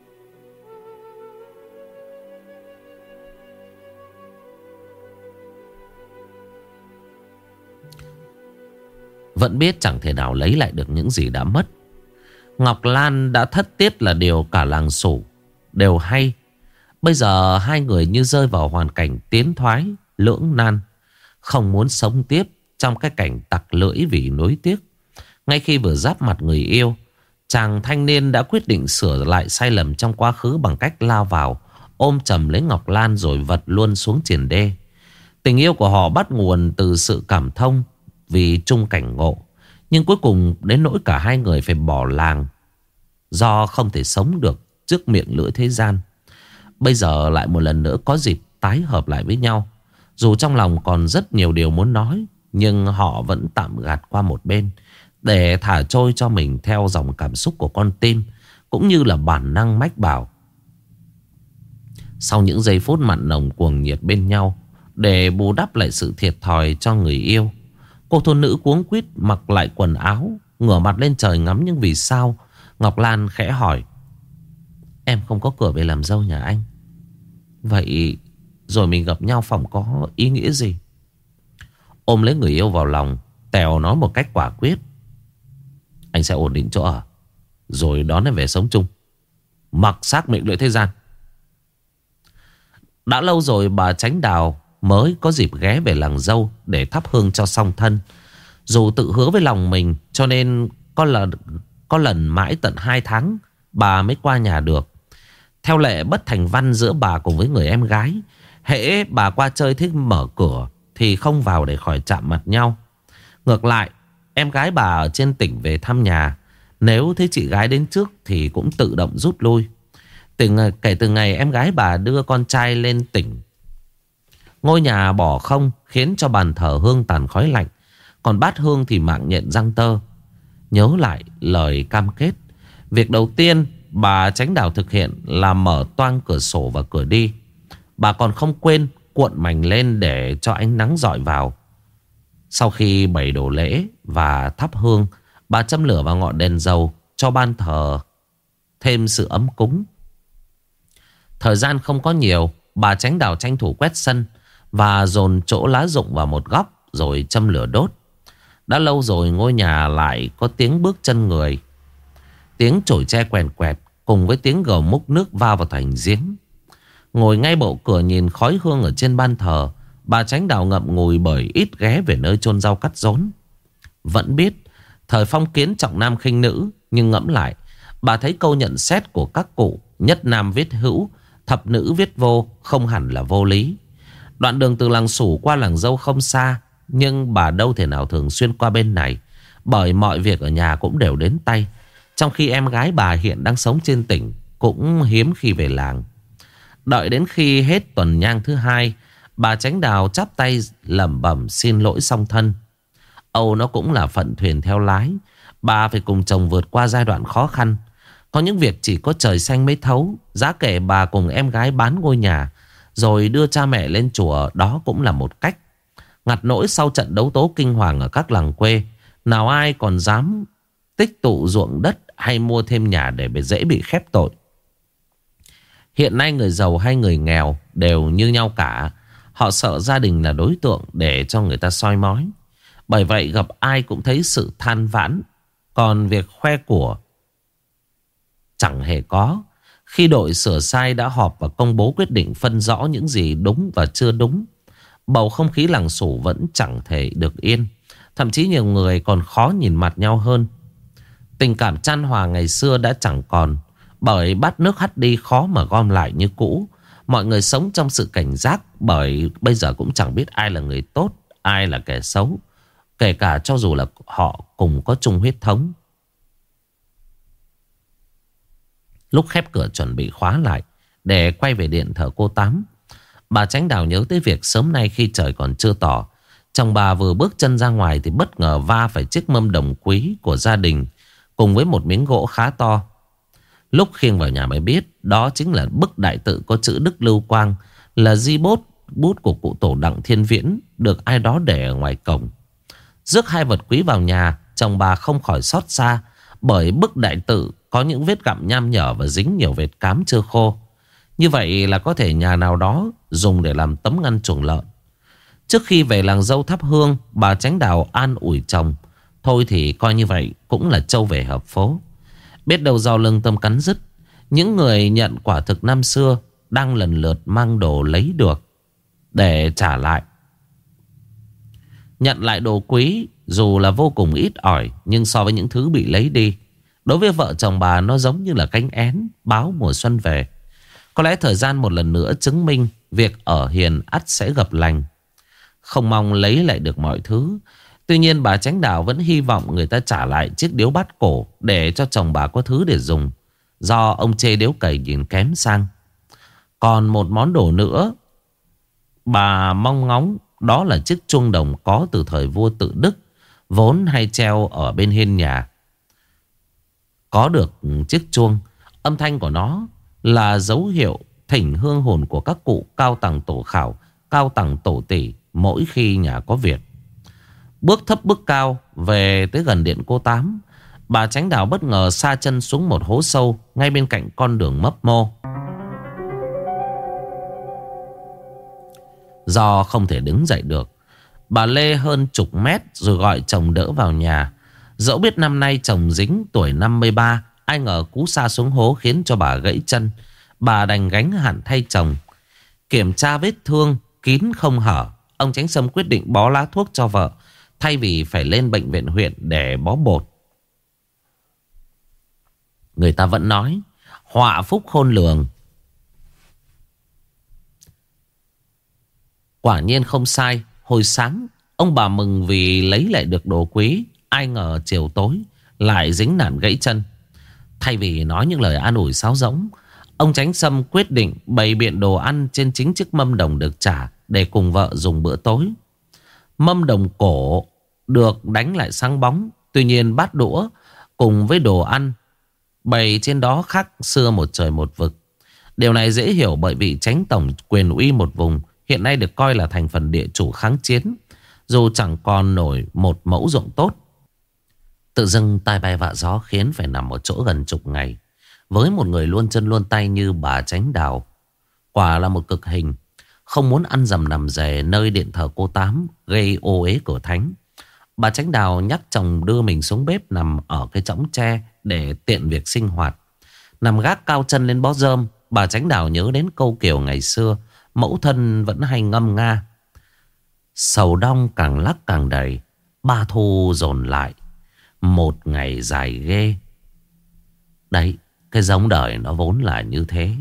Vẫn biết chẳng thể nào lấy lại được những gì đã mất. Ngọc Lan đã thất tiết là điều cả làng Sủ đều hay. Bây giờ hai người như rơi vào hoàn cảnh tiến thoái, lưỡng nan, không muốn sống tiếp trong cái cảnh tặc lưỡi vì nuối tiếc. Ngay khi vừa giáp mặt người yêu, chàng thanh niên đã quyết định sửa lại sai lầm trong quá khứ bằng cách lao vào, ôm chầm lấy Ngọc Lan rồi vật luôn xuống triền đê. Tình yêu của họ bắt nguồn từ sự cảm thông vì chung cảnh ngộ. Nhưng cuối cùng đến nỗi cả hai người phải bỏ làng do không thể sống được trước miệng lưỡi thế gian. Bây giờ lại một lần nữa có dịp tái hợp lại với nhau. Dù trong lòng còn rất nhiều điều muốn nói, nhưng họ vẫn tạm gạt qua một bên để thả trôi cho mình theo dòng cảm xúc của con tim, cũng như là bản năng mách bảo. Sau những giây phút mặn nồng cuồng nhiệt bên nhau, để bù đắp lại sự thiệt thòi cho người yêu, cô thôn nữ cuống quýt mặc lại quần áo, ngửa mặt lên trời ngắm những vì sao. Ngọc Lan khẽ hỏi: "Em không có cửa về làm dâu nhà anh, vậy rồi mình gặp nhau phòng có ý nghĩa gì?" Ôm lấy người yêu vào lòng, Tèo nói một cách quả quyết: "Anh sẽ ổn định chỗ ở, rồi đón em về sống chung, mặc xác miệng lưỡi thế gian." Đã lâu rồi bà Chánh Đào mới có dịp ghé về làng dâu để thắp hương cho song thân. Dù tự hứa với lòng mình, cho nên có lần mãi tận 2 tháng bà mới qua nhà được. Theo lệ bất thành văn giữa bà cùng với người em gái, hễ bà qua chơi thích mở cửa thì không vào để khỏi chạm mặt nhau. Ngược lại, em gái bà ở trên tỉnh về thăm nhà, nếu thấy chị gái đến trước thì cũng tự động rút lui. Kể từ ngày em gái bà đưa con trai lên tỉnh, ngôi nhà bỏ không, khiến cho bàn thờ hương tàn khói lạnh, còn bát hương thì mạng nhện răng tơ. Nhớ lại lời cam kết, việc đầu tiên bà Chánh Đào thực hiện là mở toang cửa sổ và cửa đi. Bà còn không quên cuộn mành lên để cho ánh nắng rọi vào. Sau khi bày đồ lễ và thắp hương, bà châm lửa vào ngọn đèn dầu cho ban thờ thêm sự ấm cúng. Thời gian không có nhiều, bà Chánh Đào tranh thủ quét sân và dồn chỗ lá rụng vào một góc rồi châm lửa đốt. Đã lâu rồi ngôi nhà lại có tiếng bước chân người, tiếng chổi tre quèn quẹt cùng với tiếng gầu múc nước va vào thành giếng. Ngồi ngay bộ cửa nhìn khói hương ở trên ban thờ, bà Chánh Đào ngậm ngùi bởi ít ghé về nơi chôn rau cắt rốn. Vẫn biết thời phong kiến trọng nam khinh nữ, nhưng ngẫm lại, bà thấy câu nhận xét của các cụ nhất nam viết hữu, thập nữ viết vô không hẳn là vô lý. Đoạn đường từ làng Sủ qua làng Dâu không xa, nhưng bà đâu thể nào thường xuyên qua bên này, bởi mọi việc ở nhà cũng đều đến tay. Trong khi em gái bà hiện đang sống trên tỉnh, cũng hiếm khi về làng. Đợi đến khi hết tuần nhang thứ 2, bà Chánh Đào chắp tay lẩm bẩm xin lỗi song thân. Âu nó cũng là phận thuyền theo lái, bà phải cùng chồng vượt qua giai đoạn khó khăn. Có những việc chỉ có trời xanh mới thấu. Giá kể bà cùng em gái bán ngôi nhà rồi đưa cha mẹ lên chùa, đó cũng là một cách. Ngặt nỗi sau trận đấu tố kinh hoàng ở các làng quê, nào ai còn dám tích tụ ruộng đất hay mua thêm nhà để dễ bị khép tội. Hiện nay người giàu hay người nghèo đều như nhau cả. Họ sợ gia đình là đối tượng để cho người ta soi mói. Bởi vậy gặp ai cũng thấy sự than vãn. Còn việc khoe của chẳng hề có. Khi đội sửa sai đã họp và công bố quyết định phân rõ những gì đúng và chưa đúng, bầu không khí làng Sủ vẫn chẳng thể được yên. Thậm chí nhiều người còn khó nhìn mặt nhau hơn. Tình cảm chan hòa ngày xưa đã chẳng còn, bởi bát nước hắt đi khó mà gom lại như cũ. Mọi người sống trong sự cảnh giác, bởi bây giờ cũng chẳng biết ai là người tốt, ai là kẻ xấu, kể cả cho dù là họ cùng có chung huyết thống. Lúc khép cửa chuẩn bị khóa lại để quay về điện thờ cô Tám, bà Chánh Đào nhớ tới việc sớm nay khi trời còn chưa tỏ, chồng bà vừa bước chân ra ngoài thì bất ngờ va phải chiếc mâm đồng quý của gia đình cùng với một miếng gỗ khá to. Lúc khiêng vào nhà mới biết đó chính là bức đại tự có chữ Đức Lưu Quang, là di bút của cụ tổ Đặng Thiên Viễn, được ai đó để ở ngoài cổng. Rước hai vật quý vào nhà, chồng bà không khỏi xót xa, bởi bức đại tự có những vết gặm nham nhở và dính nhiều vết cám chưa khô. Như vậy là có thể nhà nào đó dùng để làm tấm ngăn chuồng lợn. Trước khi về làng dâu thắp hương, bà Chánh Đào an ủi chồng, thôi thì coi như vậy cũng là trâu về hợp phố. Biết đâu do lương tâm cắn rứt, những người nhận quả thực năm xưa đang lần lượt mang đồ lấy được để trả lại. Nhận lại đồ quý dù là vô cùng ít ỏi, nhưng so với những thứ bị lấy đi, đối với vợ chồng bà nó giống như là cánh én báo mùa xuân về. Có lẽ thời gian một lần nữa chứng minh việc ở hiền ắt sẽ gặp lành. Không mong lấy lại được mọi thứ, tuy nhiên bà Chánh Đào vẫn hy vọng người ta trả lại chiếc điếu bát cổ để cho chồng bà có thứ để dùng, do ông chê điếu cày nhìn kém sang. Còn một món đồ nữa bà mong ngóng, đó là chiếc chuông đồng có từ thời vua Tự Đức, vốn hay treo ở bên hiên nhà. Có được chiếc chuông, âm thanh của nó là dấu hiệu thỉnh hương hồn của các cụ cao tầng tổ khảo, cao tầng tổ tỷ mỗi khi nhà có việc. Bước thấp bước cao về tới gần điện cô Tám, bà Chánh Đào bất ngờ sa chân xuống một hố sâu ngay bên cạnh con đường mấp mô. Do không thể đứng dậy được, bà lê hơn chục mét rồi gọi chồng đỡ vào nhà. Dẫu biết năm nay chồng dính tuổi 53, ai ngờ cú sa xuống hố khiến cho bà gãy chân. Bà đành gánh hẳn thay chồng. Kiểm tra vết thương kín không hở, ông Chánh Sâm quyết định bó lá thuốc cho vợ, thay vì phải lên bệnh viện huyện để bó bột. Người ta vẫn nói họa phúc khôn lường. Quả nhiên không sai. Hồi sáng ông bà mừng vì lấy lại được đồ quý, ai ngờ chiều tối lại dính nạn gãy chân. Thay vì nói những lời an ủi sáo rỗng, ông Chánh Sâm quyết định bày biện đồ ăn trên chính chiếc mâm đồng được trả để cùng vợ dùng bữa tối. Mâm đồng cổ được đánh lại sáng bóng, tuy nhiên bát đũa cùng với đồ ăn bày trên đó khác xưa một trời một vực. Điều này dễ hiểu bởi vị Chánh tổng quyền uy một vùng hiện nay được coi là thành phần địa chủ kháng chiến, dù chẳng còn nổi một mẫu ruộng tốt. Tự dưng tai bay vạ gió khiến phải nằm một chỗ gần chục ngày. Với một người luôn chân luôn tay như bà Chánh Đào, quả là một cực hình. Không muốn ăn dầm nằm rề nơi điện thờ cô Tám gây ô uế cửa thánh, bà Chánh Đào nhắc chồng đưa mình xuống bếp nằm ở cái chõng tre để tiện việc sinh hoạt. Nằm gác cao chân lên bó rơm, bà Chánh Đào nhớ đến câu kiều ngày xưa mẫu thân vẫn hay ngâm nga: sầu đong càng lắc càng đầy, ba thu dồn lại, một ngày dài ghê. Đấy, cái giống đời nó vốn là như thế.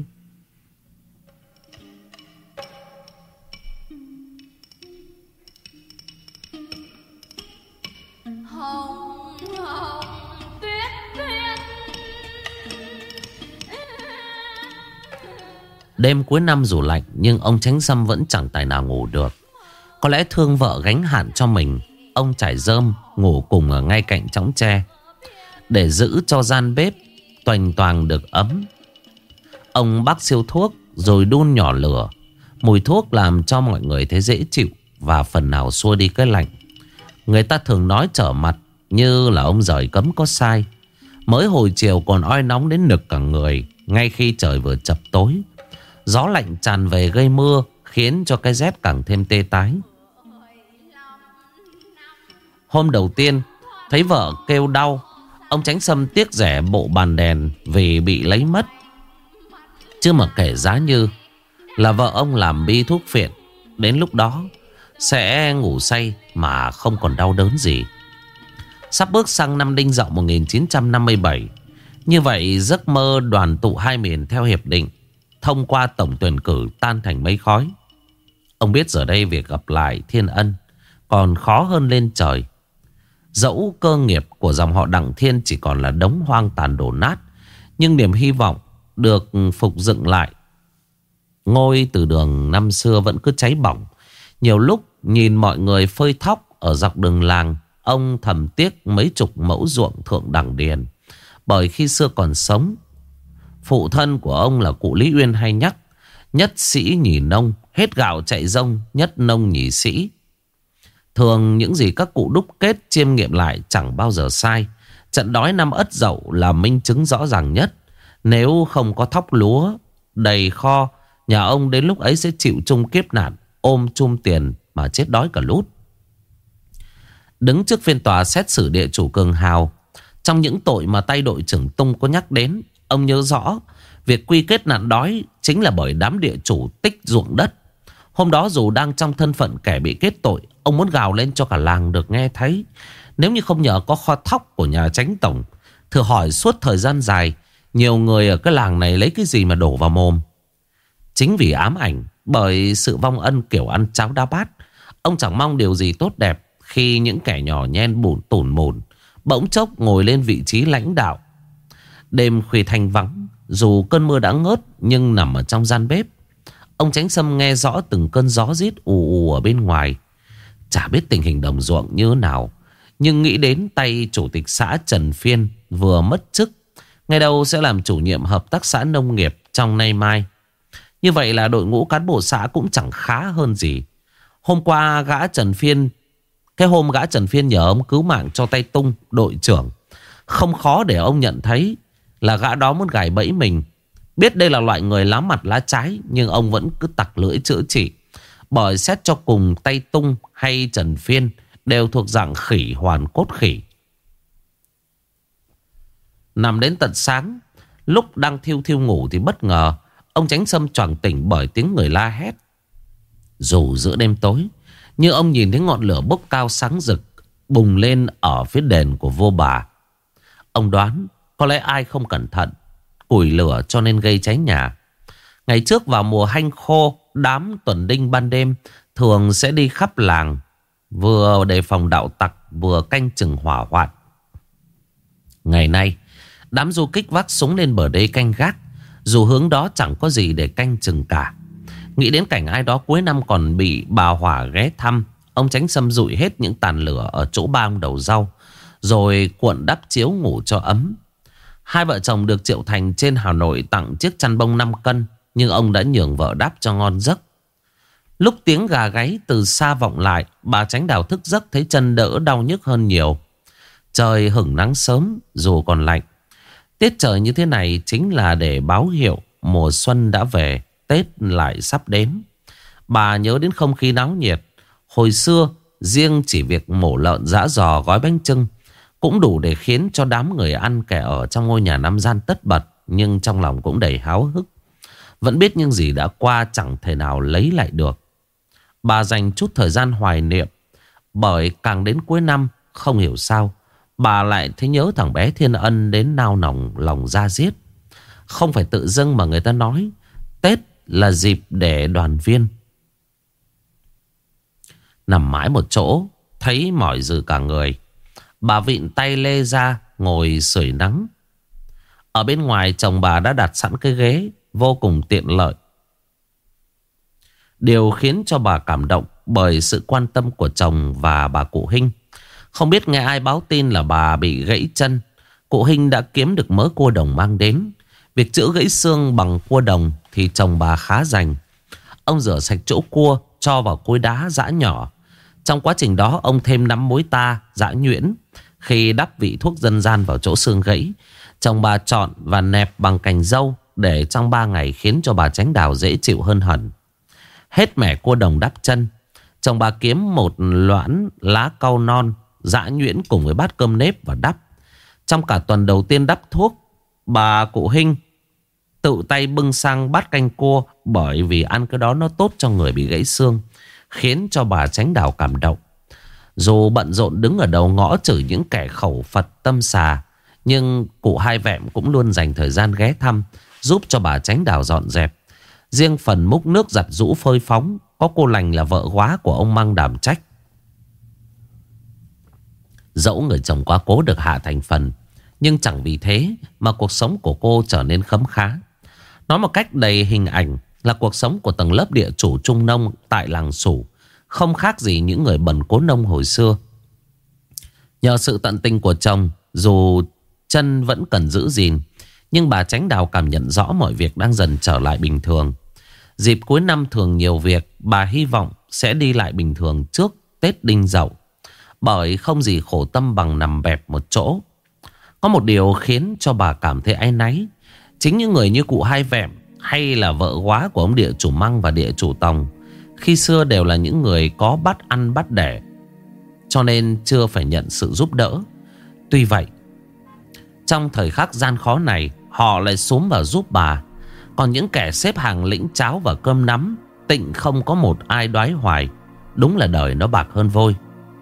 Đêm cuối năm dù lạnh nhưng ông Chánh Sâm vẫn chẳng tài nào ngủ được. Có lẽ thương vợ gánh hạn cho mình, ông trải rơm ngủ cùng ở ngay cạnh chõng tre để giữ cho gian bếp toành toàng được ấm. Ông bắc siêu thuốc rồi đun nhỏ lửa. Mùi thuốc làm cho mọi người thấy dễ chịu và phần nào xua đi cái lạnh. Người ta thường nói trở mặt như là ông giời cấm có sai. Mới hồi chiều còn oi nóng đến nực cả người, ngay khi trời vừa chập tối. Gió lạnh tràn về gây mưa, khiến cho cái rét càng thêm tê tái. Hôm đầu tiên thấy vợ kêu đau, ông Chánh Sâm tiếc rẻ bộ bàn đèn vì bị lấy mất. Chứ mà kể giá như là vợ ông làm bi thuốc phiện, đến lúc đó sẽ ngủ say mà không còn đau đớn gì. Sắp bước sang năm Đinh Dậu 1957, như vậy giấc mơ đoàn tụ hai miền theo hiệp định thông qua tổng tuyển cử tan thành mây khói. Ông biết giờ đây việc gặp lại thiên ân còn khó hơn lên trời. Dẫu cơ nghiệp của dòng họ Đặng Thiên chỉ còn là đống hoang tàn đổ nát, nhưng niềm hy vọng được phục dựng lại. Ngôi từ đường năm xưa vẫn cứ cháy bỏng. Nhiều lúc nhìn mọi người phơi thóc ở dọc đường làng, ông thầm tiếc mấy chục mẫu ruộng thượng đẳng điền. Bởi khi xưa còn sống, phụ thân của ông là cụ Lý Uyên hay nhắc: nhất sĩ nhì nông, hết gạo chạy rông, nhất nông nhì sĩ. Thường những gì các cụ đúc kết chiêm nghiệm lại chẳng bao giờ sai. Trận đói năm Ất Dậu là minh chứng rõ ràng nhất. Nếu không có thóc lúa đầy kho, nhà ông đến lúc ấy sẽ chịu chung kiếp nạn, ôm chum tiền mà chết đói cả lút. Đứng trước phiên tòa xét xử địa chủ Cường Hào, trong những tội mà tay đội trưởng Tung có nhắc đến, ông nhớ rõ việc quy kết nạn đói chính là bởi đám địa chủ tích ruộng đất. Hôm đó dù đang trong thân phận kẻ bị kết tội, ông muốn gào lên cho cả làng được nghe thấy. Nếu như không nhờ có kho thóc của nhà chánh tổng, thử hỏi suốt thời gian dài, nhiều người ở cái làng này lấy cái gì mà đổ vào mồm. Chính vì ám ảnh bởi sự vong ân kiểu ăn cháo đá bát, ông chẳng mong điều gì tốt đẹp khi những kẻ nhỏ nhen tủn mồn bỗng chốc ngồi lên vị trí lãnh đạo. Đêm khuya thanh vắng, dù cơn mưa đã ngớt, nhưng nằm ở trong gian bếp, ông Chánh Sâm nghe rõ từng cơn gió rít ù ù ở bên ngoài. Chả biết tình hình đồng ruộng như thế nào, nhưng nghĩ đến tay chủ tịch xã Trần Phiên vừa mất chức, ngày đầu sẽ làm chủ nhiệm hợp tác xã nông nghiệp trong nay mai. Như vậy là đội ngũ cán bộ xã cũng chẳng khá hơn gì. Hôm qua gã Trần Phiên nhờ ông cứu mạng cho tay Tung đội trưởng, không khó để ông nhận thấy là gã đó muốn gài bẫy mình. Biết đây là loại người lá mặt lá trái, nhưng ông vẫn cứ tặc lưỡi chữa trị. Bởi xét cho cùng, tay Tung hay Trần Phiên đều thuộc dạng khỉ hoàn cốt khỉ. Nằm đến tận sáng, lúc đang thiêu thiêu ngủ thì bất ngờ ông Chánh Sâm choàng tỉnh bởi tiếng người la hét. Dù giữa đêm tối, nhưng ông nhìn thấy ngọn lửa bốc cao sáng rực bùng lên ở phía đền của vua bà. Ông đoán có lẽ ai không cẩn thận củi lửa cho nên gây cháy nhà. Ngày trước vào mùa hanh khô, đám tuần đinh ban đêm thường sẽ đi khắp làng, vừa đề phòng đạo tặc vừa canh chừng hỏa hoạn. Ngày nay, đám du kích vác súng lên bờ đê canh gác, dù hướng đó chẳng có gì để canh chừng cả. Nghĩ đến cảnh ai đó cuối năm còn bị bà hỏa ghé thăm, ông Chánh Sâm dụi hết những tàn lửa ở chỗ ba ông đầu rau, rồi cuộn đắp chiếu ngủ cho ấm. Hai vợ chồng được Triệu Thành trên Hà Nội tặng chiếc chăn bông 5 cân, nhưng ông đã nhường vợ đắp cho ngon giấc. Lúc tiếng gà gáy từ xa vọng lại, bà Chánh Đào thức giấc thấy chân đỡ đau nhức hơn nhiều. Trời hửng nắng sớm dù còn lạnh. Tiết trời như thế này chính là để báo hiệu mùa xuân đã về, Tết lại sắp đến. Bà nhớ đến không khí náo nhiệt. Hồi xưa, riêng chỉ việc mổ lợn giã giò gói bánh chưng cũng đủ để khiến cho đám người ăn kẻ ở trong ngôi nhà năm gian tất bật, nhưng trong lòng cũng đầy háo hức. Vẫn biết những gì đã qua chẳng thể nào lấy lại được. Bà dành chút thời gian hoài niệm, bởi càng đến cuối năm, không hiểu sao bà lại thấy nhớ thằng bé Thiên Ân đến nao nòng lòng da diết. Không phải tự dưng mà người ta nói Tết là dịp để đoàn viên. Nằm mãi một chỗ, thấy mỏi rừ cả người, bà vịn tay lê ra ngồi sưởi nắng. Ở bên ngoài chồng bà đã đặt sẵn cái ghế vô cùng tiện lợi. Điều khiến cho bà cảm động bởi sự quan tâm của chồng và bà cụ Hinh. Không biết nghe ai báo tin là bà bị gãy chân, cụ Hinh đã kiếm được mớ cua đồng mang đến. Việc chữa gãy xương bằng cua đồng thì chồng bà khá rành. Ông rửa sạch chỗ cua, cho vào cối đá giã nhỏ. Trong quá trình đó ông thêm nắm muối ta giã nhuyễn. Khi đắp vị thuốc dân gian vào chỗ xương gãy, chồng bà chọn và nẹp bằng cành dâu để trong 3 ngày khiến cho bà Chánh Đào dễ chịu hơn hẳn. Hết mẻ cua đồng đắp chân, chồng bà kiếm một loãng lá cau non giã nhuyễn cùng với bát cơm nếp và đắp. Trong cả tuần đầu tiên đắp thuốc, bà cụ Hinh tự tay bưng sang bát canh cua, bởi vì ăn cái đó nó tốt cho người bị gãy xương, khiến cho bà Chánh Đào cảm động. Dù bận rộn đứng ở đầu ngõ chửi những kẻ khẩu Phật tâm xà, nhưng cụ Hai Vẹm cũng luôn dành thời gian ghé thăm, giúp cho bà Chánh Đào dọn dẹp. Riêng phần múc nước giặt giũ phơi phóng, có cô Lành là vợ góa của ông Măng đảm trách. Dẫu người chồng quá cố được hạ thành phần, nhưng chẳng vì thế mà cuộc sống của cô trở nên khấm khá. Nói một cách đầy hình ảnh là cuộc sống của tầng lớp địa chủ trung nông tại làng Sủ không khác gì những người bần cố nông hồi xưa. Nhờ sự tận tình của chồng, dù chân vẫn cần giữ gìn, nhưng bà Chánh Đào cảm nhận rõ mọi việc đang dần trở lại bình thường. Dịp cuối năm thường nhiều việc, bà hy vọng sẽ đi lại bình thường trước Tết Đinh Dậu, bởi không gì khổ tâm bằng nằm bẹp một chỗ. Có một điều khiến cho bà cảm thấy áy náy. Chính những người như cụ Hai Vẹm hay là vợ góa của ông địa chủ Măng và địa chủ Tòng khi xưa đều là những người có bắt ăn bắt đẻ, cho nên chưa phải nhận sự giúp đỡ. Tuy vậy, trong thời khắc gian khó này, họ lại xúm vào giúp bà. Còn những kẻ xếp hàng lĩnh cháo và cơm nắm, tịnh không có một ai đoái hoài. Đúng là đời nó bạc hơn vôi.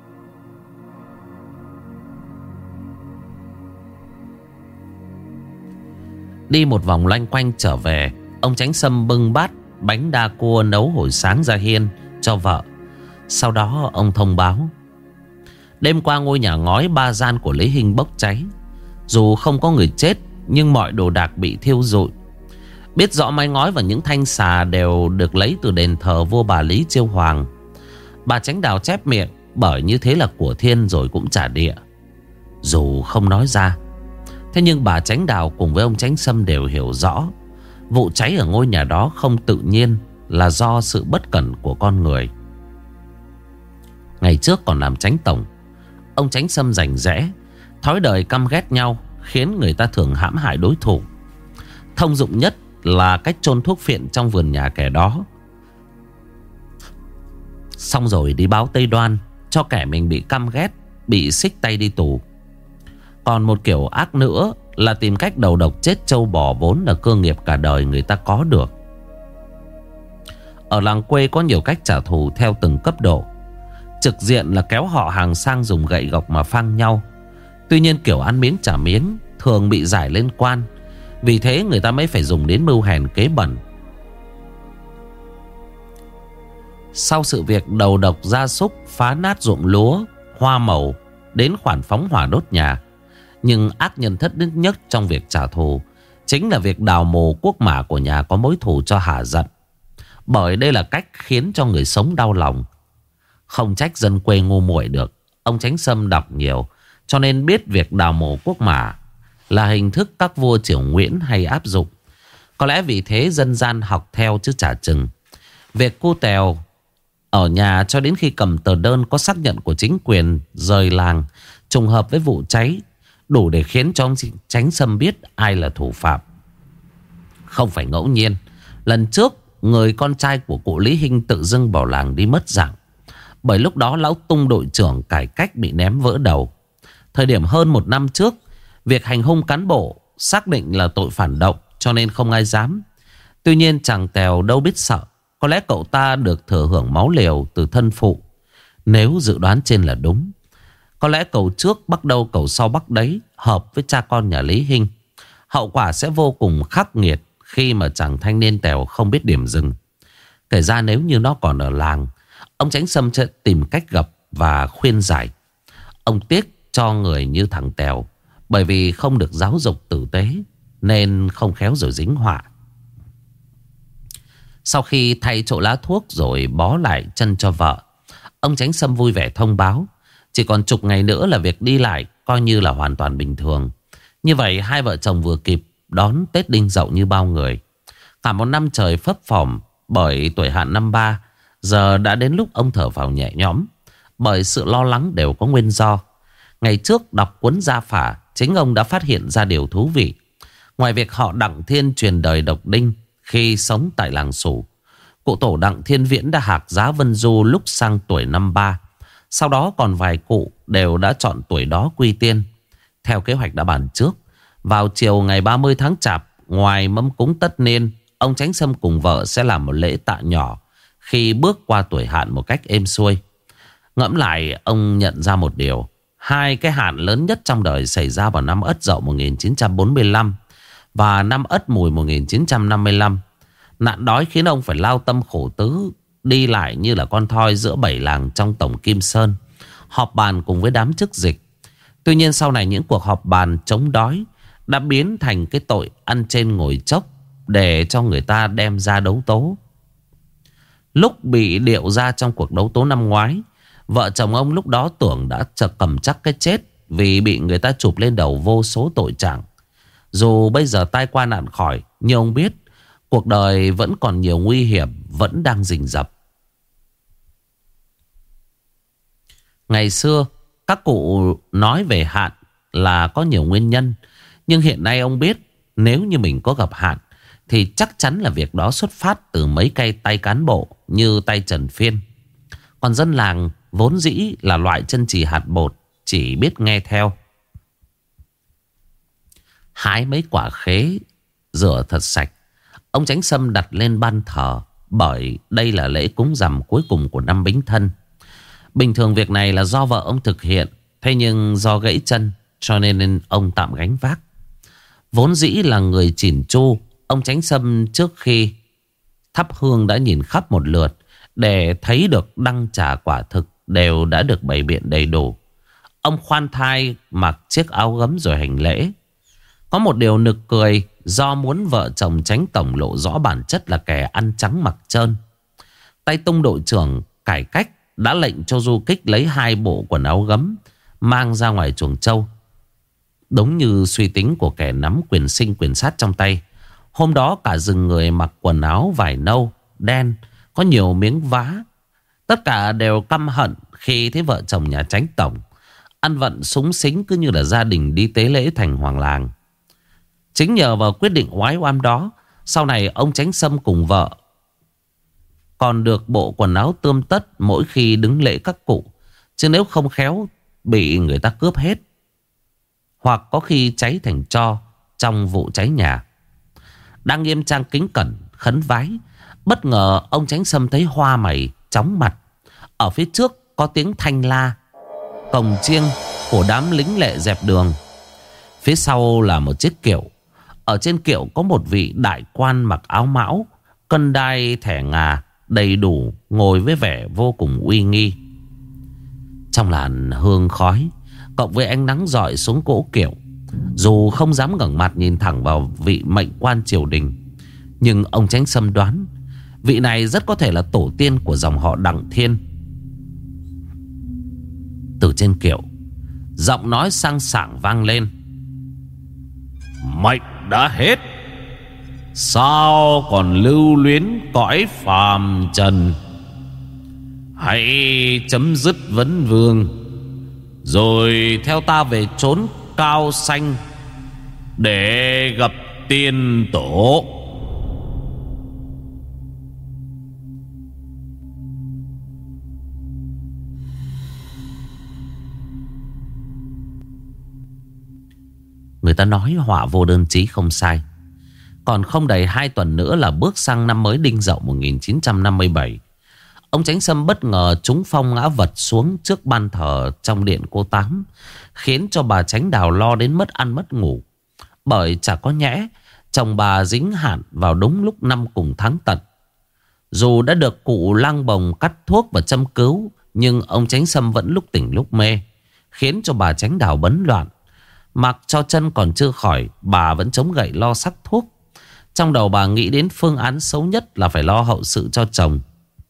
Đi một vòng loanh quanh trở về, ông Chánh Sâm bưng bát bánh đa cua nấu hồi sáng ra hiên cho vợ. Sau đó ông thông báo: đêm qua ngôi nhà ngói 3 gian của Lý Hinh bốc cháy. Dù không có người chết, nhưng mọi đồ đạc bị thiêu rụi. Biết rõ mái ngói và những thanh xà đều được lấy từ đền thờ vua bà Lý Chiêu Hoàng. Bà Chánh Đào chép miệng, bởi như thế là của thiên rồi cũng trả địa. Dù không nói ra, thế nhưng bà Chánh Đào cùng với ông Chánh Sâm đều hiểu rõ vụ cháy ở ngôi nhà đó không tự nhiên, là do sự bất cẩn của con người. Ngày trước còn làm Chánh Tổng, ông Chánh Sâm rành rẽ, thói đời căm ghét nhau, khiến người ta thường hãm hại đối thủ. Thông dụng nhất là cách chôn thuốc phiện trong vườn nhà kẻ đó, xong rồi đi báo Tây Đoan cho kẻ mình bị căm ghét, bị xích tay đi tù. Còn một kiểu ác nữa là tìm cách đầu độc chết trâu bò, vốn là cơ nghiệp cả đời người ta có được. Ở làng quê có nhiều cách trả thù theo từng cấp độ. Trực diện là kéo họ hàng sang dùng gậy gộc mà phang nhau. Tuy nhiên kiểu ăn miếng trả miếng thường bị giải lên quan, vì thế người ta mới phải dùng đến mưu hèn kế bẩn. Sau sự việc đầu độc gia súc, phá nát ruộng lúa, hoa màu, đến khoản phóng hỏa đốt nhà, nhưng ác nhân thất đức nhất trong việc trả thù chính là việc đào mồ cuốc mả của nhà có mối thù cho hả giận. Bởi đây là cách khiến cho người sống đau lòng. Không trách dân quê ngu muội được. Ông Chánh Sâm đọc nhiều, cho nên biết việc đào mồ cuốc mả là hình thức các vua triều Nguyễn hay áp dụng. Có lẽ vì thế dân gian học theo chứ chả chừng. Việc cu tèo ở nhà cho đến khi cầm tờ đơn có xác nhận của chính quyền rời làng trùng hợp với vụ cháy, đủ để khiến cho ông Chánh Sâm biết ai là thủ phạm. Không phải ngẫu nhiên, lần trước người con trai của cụ Lý Hinh tự dưng bỏ làng đi mất dạng, bởi lúc đó lão Tung đội trưởng cải cách bị ném vỡ đầu. Thời điểm hơn 1 năm trước, việc hành hung cán bộ xác định là tội phản động, cho nên không ai dám. Tuy nhiên chàng Tèo đâu biết sợ. Có lẽ cậu ta được thừa hưởng máu liều từ thân phụ. Nếu dự đoán trên là đúng, có lẽ cầu trước bắt đâu cầu sau bắt đấy, hợp với cha con nhà Lý Hinh. Hậu quả sẽ vô cùng khắc nghiệt khi mà chàng thanh niên Tèo không biết điểm dừng. Kể ra nếu như nó còn ở làng, ông Chánh Sâm sẽ tìm cách gặp và khuyên giải. Ông tiếc cho người như thằng Tèo, bởi vì không được giáo dục tử tế nên không khéo rồi dính họa. Sau khi thay chỗ lá thuốc rồi bó lại chân cho vợ, ông Chánh Sâm vui vẻ thông báo chỉ còn chục ngày nữa là việc đi lại coi như là hoàn toàn bình thường. Như vậy hai vợ chồng vừa kịp đón Tết Đinh Dậu như bao người. Cả một năm trời phấp phỏng bởi tuổi hạn năm 3, giờ đã đến lúc ông thở vào nhẹ nhõm. Bởi sự lo lắng đều có nguyên do. Ngày trước đọc cuốn Gia Phả, chính ông đã phát hiện ra điều thú vị. Ngoài việc họ Đặng Thiên truyền đời độc đinh khi sống tại làng Sủ, cụ tổ Đặng Thiên Viễn đã hạc giá Vân Du lúc sang tuổi năm 3. Sau đó còn vài cụ đều đã chọn tuổi đó quy tiên. Theo kế hoạch đã bàn trước, vào chiều ngày 30 tháng Chạp, ngoài mâm cúng tất niên, ông Chánh Sâm cùng vợ sẽ làm một lễ tạ nhỏ khi bước qua tuổi hạn một cách êm xuôi. Ngẫm lại, ông nhận ra một điều. Hai cái hạn lớn nhất trong đời xảy ra vào năm Ất Dậu 1945 và năm Ất Mùi 1955. Nạn đói khiến ông phải lao tâm khổ tứ, đi lại như là con thoi giữa 7 làng trong tổng Kim Sơn, họp bàn cùng với đám chức dịch. Tuy nhiên sau này những cuộc họp bàn chống đói đã biến thành cái tội ăn trên ngồi chốc để cho người ta đem ra đấu tố. Lúc bị điệu ra trong cuộc đấu tố năm ngoái, vợ chồng ông lúc đó tưởng đã cầm chắc cái chết, vì bị người ta chụp lên đầu vô số tội trạng. Dù bây giờ tai qua nạn khỏi, nhưng ông biết cuộc đời vẫn còn nhiều nguy hiểm vẫn đang rình rập. Ngày xưa các cụ nói về hạn là có nhiều nguyên nhân, nhưng hiện nay ông biết nếu như mình có gặp hạn thì chắc chắn là việc đó xuất phát từ mấy cây tay cán bộ như tay Trần Phiên. Còn dân làng vốn dĩ là loại chân trì hạt bột, chỉ biết nghe theo. Hái mấy quả khế, rửa thật sạch, ông Chánh Sâm đặt lên ban thờ, bởi đây là lễ cúng rằm cuối cùng của năm Bính Thân. Bình thường việc này là do vợ ông thực hiện, thế nhưng do gãy chân cho nên ông tạm gánh vác. Vốn dĩ là người chỉn chu, ông Chánh Sâm trước khi thắp hương đã nhìn khắp một lượt để thấy được đăng trà quả thực đều đã được bày biện đầy đủ. Ông khoan thai mặc chiếc áo gấm rồi hành lễ. Có một điều nực cười, do muốn vợ chồng Chánh tổng lộ rõ bản chất là kẻ ăn trắng mặc trơn, Tay Tung đội trưởng cải cách đã lệnh cho du kích lấy 2 bộ quần áo gấm mang ra ngoài chuồng trâu. Đúng như suy tính của kẻ nắm quyền sinh quyền sát trong tay, hôm đó cả rừng người mặc quần áo vải nâu, đen, có nhiều miếng vá. Tất cả đều căm hận khi thấy vợ chồng nhà Chánh tổng ăn vận súng xính cứ như là gia đình đi tế lễ thành hoàng làng. Chính nhờ vào quyết định oái oăm đó, sau này ông Chánh Sâm cùng vợ còn được bộ quần áo tươm tất mỗi khi đứng lễ các cụ. Chứ nếu không khéo bị người ta cướp hết, hoặc có khi cháy thành tro trong vụ cháy nhà. Đang nghiêm trang kính cẩn khấn vái, bất ngờ ông Chánh Sâm thấy hoa mày chóng mặt. Ở phía trước có tiếng thanh la, cồng chiêng của đám lính lệ dẹp đường. Phía sau là một chiếc kiệu. Ở trên kiệu có một vị đại quan mặc áo mão, cân đai thẻ ngà đầy đủ, ngồi với vẻ vô cùng uy nghi. Trong làn hương khói cộng với ánh nắng rọi xuống cỗ kiệu, dù không dám ngẩng mặt nhìn thẳng vào vị mệnh quan triều đình, nhưng ông Chánh Sâm đoán vị này rất có thể là tổ tiên của dòng họ Đặng Thiên. Từ trên kiệu, giọng nói sang sảng vang lên: "Mệnh đã hết, sao còn lưu luyến cõi phàm trần? Hãy chấm dứt vấn vương, rồi theo ta về chốn cao xanh để gặp tiên tổ." Người ta nói họa vô đơn chí không sai. Còn không đầy 2 tuần nữa là bước sang năm mới Đinh Dậu 1957. Ông Chánh Sâm bất ngờ trúng phong ngã vật xuống trước ban thờ trong điện cô Tám, khiến cho bà Chánh Đào lo đến mất ăn mất ngủ. Bởi chả có nhẽ chồng bà dính hạn vào đúng lúc năm cùng tháng Tận. Dù đã được cụ lang bồng cắt thuốc và châm cứu, nhưng ông Chánh Sâm vẫn lúc tỉnh lúc mê, khiến cho bà Chánh Đào bấn loạn. Mặc cho chân còn chưa khỏi, bà vẫn chống gậy lo sắc thuốc. Trong đầu bà nghĩ đến phương án xấu nhất là phải lo hậu sự cho chồng.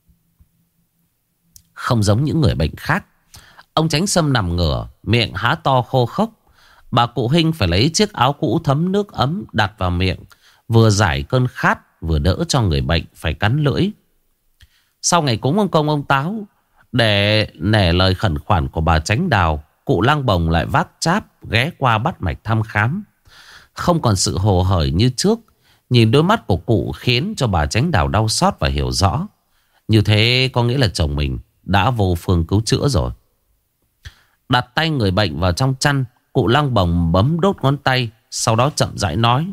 Không giống những người bệnh khác, ông Chánh Sâm nằm ngửa, miệng há to khô khốc. Bà cụ Hinh phải lấy chiếc áo cũ thấm nước ấm đặt vào miệng, vừa giải cơn khát vừa đỡ cho người bệnh phải cắn lưỡi. Sau ngày cúng ông Công ông Táo, để nể lời khẩn khoản của bà Chánh Đào, cụ lang bồng lại vác cháp ghé qua bắt mạch thăm khám. Không còn sự hồ hởi như trước. Nhìn đôi mắt của cụ khiến cho bà Chánh Đào đau xót và hiểu rõ. Như thế có nghĩa là chồng mình đã vô phương cứu chữa rồi. Đặt tay người bệnh vào trong chăn, cụ lang bồng bấm đốt ngón tay, sau đó chậm rãi nói: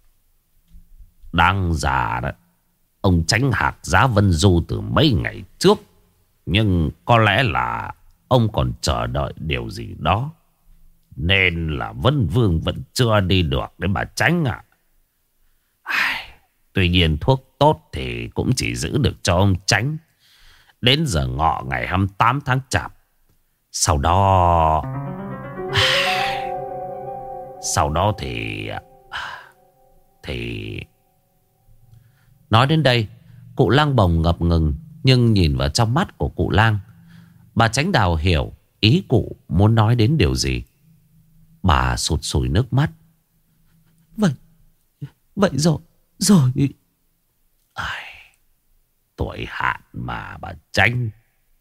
"Đang già đấy, ông Chánh hạc giá Vân Du từ mấy ngày trước, nhưng có lẽ là ông còn chờ đợi điều gì đó, nên là Vân Vương vẫn chưa đi được đấy bà Chánh ạ. Tuy nhiên thuốc tốt thì cũng chỉ giữ được cho ông Chánh đến giờ ngọ ngày 28 tháng Chạp. Sau đó thì Nói đến đây, cụ Lang Bồng ngập ngừng, nhưng nhìn vào trong mắt của cụ Lang, bà Tránh Đào hiểu ý cụ muốn nói đến điều gì. Bà sụt sùi nước mắt. Vậy rồi. Ai, tuổi hạn mà bà Tránh.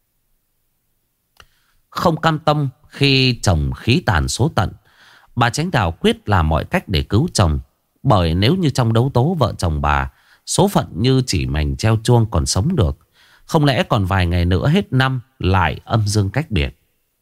Không cam tâm khi chồng khí tàn số tận, bà Tránh Đào quyết làm mọi cách để cứu chồng. Bởi nếu như trong đấu tố vợ chồng bà, số phận như chỉ mảnh treo chuông còn sống được, không lẽ còn vài ngày nữa hết năm lại âm dương cách biệt.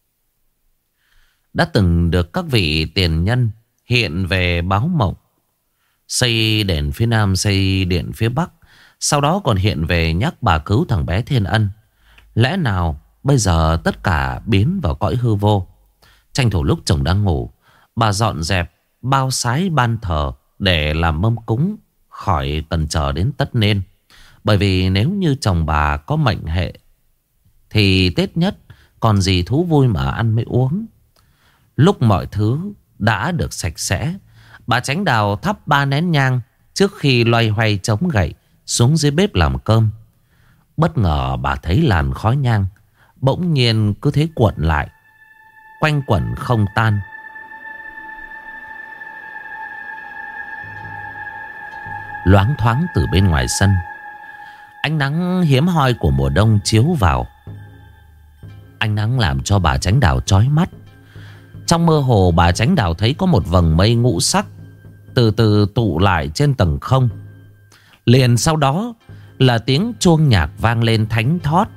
Đã từng được các vị tiền nhân hiện về báo mộng, xây đền phía Nam, xây điện phía Bắc, sau đó còn hiện về nhắc bà cứu thằng bé Thiên Ân. Lẽ nào bây giờ tất cả biến vào cõi hư vô? Tranh thủ lúc chồng đang ngủ, bà dọn dẹp bao sái ban thờ để làm mâm cúng, khỏi cần chờ đến tất niên. Bởi vì nếu như chồng bà có mệnh hệ thì Tết nhất còn gì thú vui mà ăn mới uống. Lúc mọi thứ đã được sạch sẽ, bà Tránh Đào thắp 3 nén nhang trước khi loay hoay chống gậy xuống dưới bếp làm cơm. Bất ngờ bà thấy làn khói nhang bỗng nhiên cứ thế cuộn lại, quanh quẩn không tan. Loáng thoáng từ bên ngoài sân, ánh nắng hiếm hoi của mùa đông chiếu vào. Ánh nắng làm cho bà Tránh Đào chói mắt. Trong mơ hồ, bà Tránh Đào thấy có một vầng mây ngũ sắc từ từ tụ lại trên tầng không. Liền sau đó là tiếng chuông nhạc vang lên thánh thót.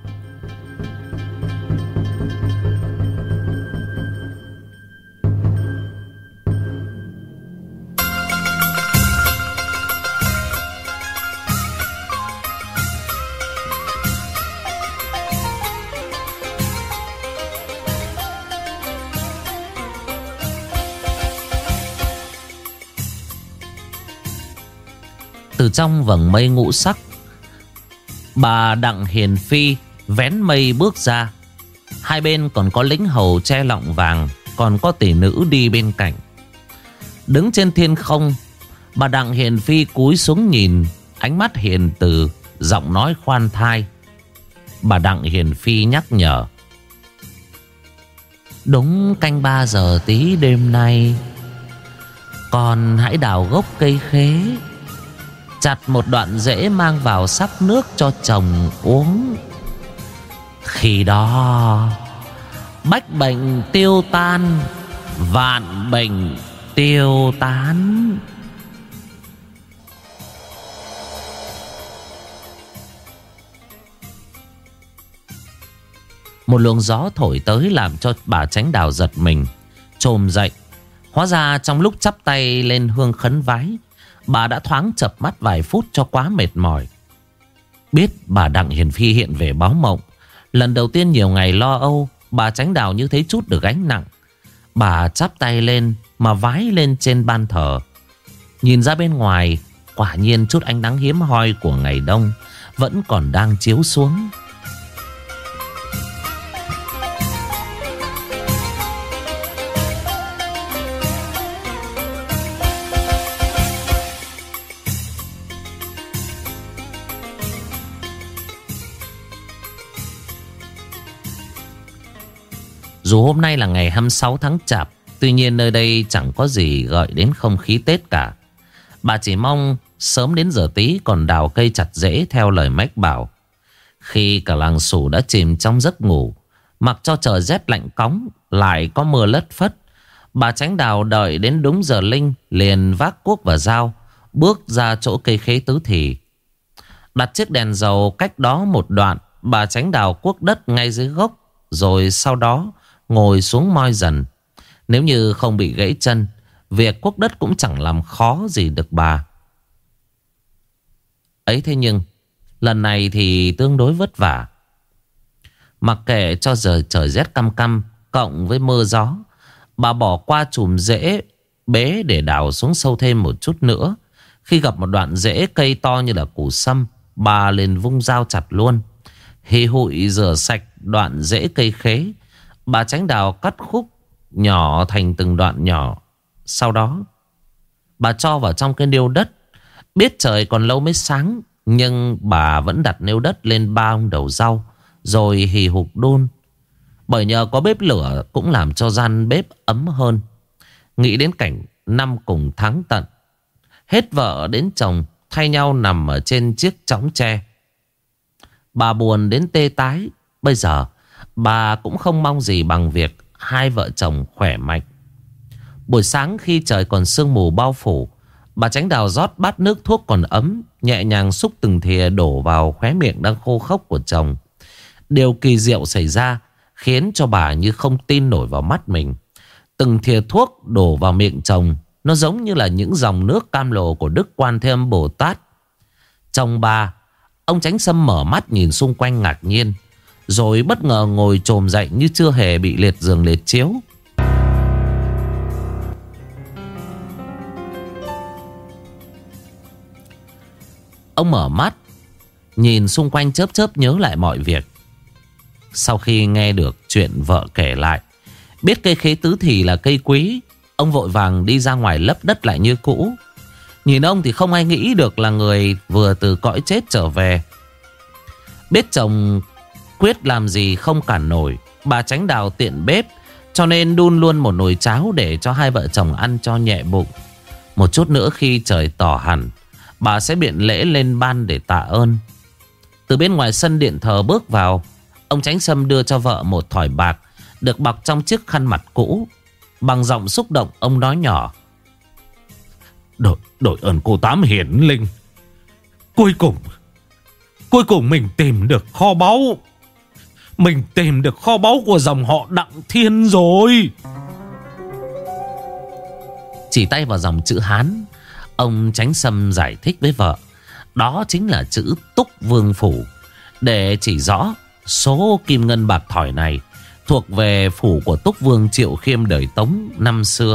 Từ trong vầng mây ngũ sắc, bà Đặng Hiền Phi vén mây bước ra. Hai bên còn có lính hầu che lọng vàng, còn có tỷ nữ đi bên cạnh. Đứng trên thiên không, bà Đặng Hiền Phi cúi xuống nhìn, ánh mắt hiền từ, giọng nói khoan thai. Bà Đặng Hiền Phi nhắc nhở: đúng canh 3 giờ tí đêm nay, con hãy đào gốc cây khế, chặt một đoạn rễ mang vào sắc nước cho chồng uống. Khi đó bách bệnh tiêu tan, vạn bệnh tiêu tán. Một luồng gió thổi tới làm cho bà Tránh Đào giật mình, chồm dậy. Hóa ra trong lúc chắp tay lên hương khấn vái, bà đã thoáng chợp mắt vài phút cho quá mệt mỏi. Biết bà Đặng Hiền Phi hiện về báo mộng, lần đầu tiên nhiều ngày lo âu, bà Tránh Đào như thấy chút được gánh nặng. Bà chắp tay lên mà vái lên trên ban thờ. Nhìn ra bên ngoài, quả nhiên chút ánh nắng hiếm hoi của ngày đông vẫn còn đang chiếu xuống. Dù hôm nay là ngày 26 tháng Chạp, tuy nhiên nơi đây chẳng có gì gợi đến không khí Tết cả. Bà chỉ mong sớm đến giờ tí còn đào cây chặt rễ theo lời mách bảo. Khi cả làng Sủ đã chìm trong giấc ngủ, mặc cho trời rét lạnh cóng, lại có mưa lất phất, bà Tránh Đào đợi đến đúng giờ linh liền vác cuốc và dao bước ra chỗ cây khế tứ thì. Đặt chiếc đèn dầu cách đó một đoạn, bà Tránh Đào cuốc đất ngay dưới gốc, rồi sau đó ngồi xuống moi dần. Nếu như không bị gãy chân, việc cuốc đất cũng chẳng làm khó gì được bà. Ấy thế nhưng lần này thì tương đối vất vả. Mặc kệ cho giờ trời rét căm căm cộng với mưa gió, bà bỏ qua chùm rễ bế để đào xuống sâu thêm một chút nữa. Khi gặp một đoạn rễ cây to như là củ sâm, bà liền vung dao chặt luôn. Hì hụi rửa sạch đoạn rễ cây khế, bà Tránh Đào cắt khúc nhỏ thành từng đoạn nhỏ. Sau đó bà cho vào trong cái niêu đất. Biết trời còn lâu mới sáng, Nhưng bà vẫn đặt nêu đất lên 3 ông đầu rau, rồi hì hục đun. Bởi nhờ có bếp lửa cũng làm cho gian bếp ấm hơn. Nghĩ đến cảnh năm cùng tháng tận, hết vợ đến chồng thay nhau nằm ở trên chiếc chõng tre, bà buồn đến tê tái. Bây giờ bà cũng không mong gì bằng việc hai vợ chồng khỏe mạnh. Buổi sáng khi trời còn sương mù bao phủ, bà Tránh Đào rót bát nước thuốc còn ấm, nhẹ nhàng xúc từng thìa đổ vào khóe miệng đang khô khốc của chồng. Điều kỳ diệu xảy ra khiến cho bà như không tin nổi vào mắt mình. Từng thìa thuốc đổ vào miệng chồng, nó giống như là những dòng nước cam lồ của Đức Quan Thế Âm Bồ Tát. Chồng bà, ông Chánh Sâm mở mắt nhìn xung quanh ngạc nhiên, rồi bất ngờ ngồi chồm dậy như chưa hề bị liệt giường liệt chiếu. Ông mở mắt, nhìn xung quanh chớp chớp nhớ lại mọi việc. Sau khi nghe được chuyện vợ kể lại, biết cây khế tứ thì là cây quý, ông vội vàng đi ra ngoài lấp đất lại như cũ. Nhìn ông thì không ai nghĩ được là người vừa từ cõi chết trở về. Biết chồng quyết làm gì không cản nổi, bà Tránh Đào tiện bếp, cho nên đun luôn một nồi cháo để cho hai vợ chồng ăn cho nhẹ bụng. Một chút nữa khi trời tỏ hẳn, bà sẽ biện lễ lên ban để tạ ơn. Từ bên ngoài sân điện thờ bước vào, ông Chánh Sâm đưa cho vợ một thỏi bạc được bọc trong chiếc khăn mặt cũ. Bằng giọng xúc động, ông nói nhỏ: Đội ơn cô Tám hiển linh, Cuối cùng mình tìm được kho báu. Mình tìm được kho báu của dòng họ Đặng Thiên rồi. Chỉ tay vào dòng chữ Hán, ông Chánh Sâm giải thích với vợ, đó chính là chữ Túc Vương Phủ, để chỉ rõ số kim ngân bạc thỏi này thuộc về phủ của Túc Vương Triệu Khiêm đời Tống năm xưa.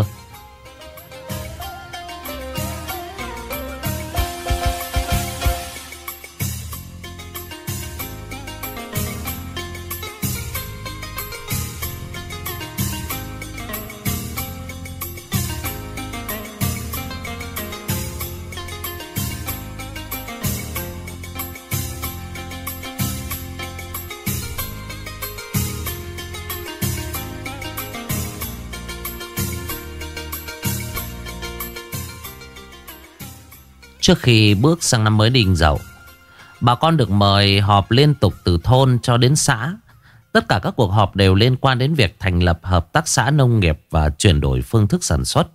Trước khi bước sang năm mới Đinh Dậu, bà con được mời họp liên tục từ thôn cho đến xã. Tất cả các cuộc họp đều liên quan đến việc thành lập hợp tác xã nông nghiệp và chuyển đổi phương thức sản xuất.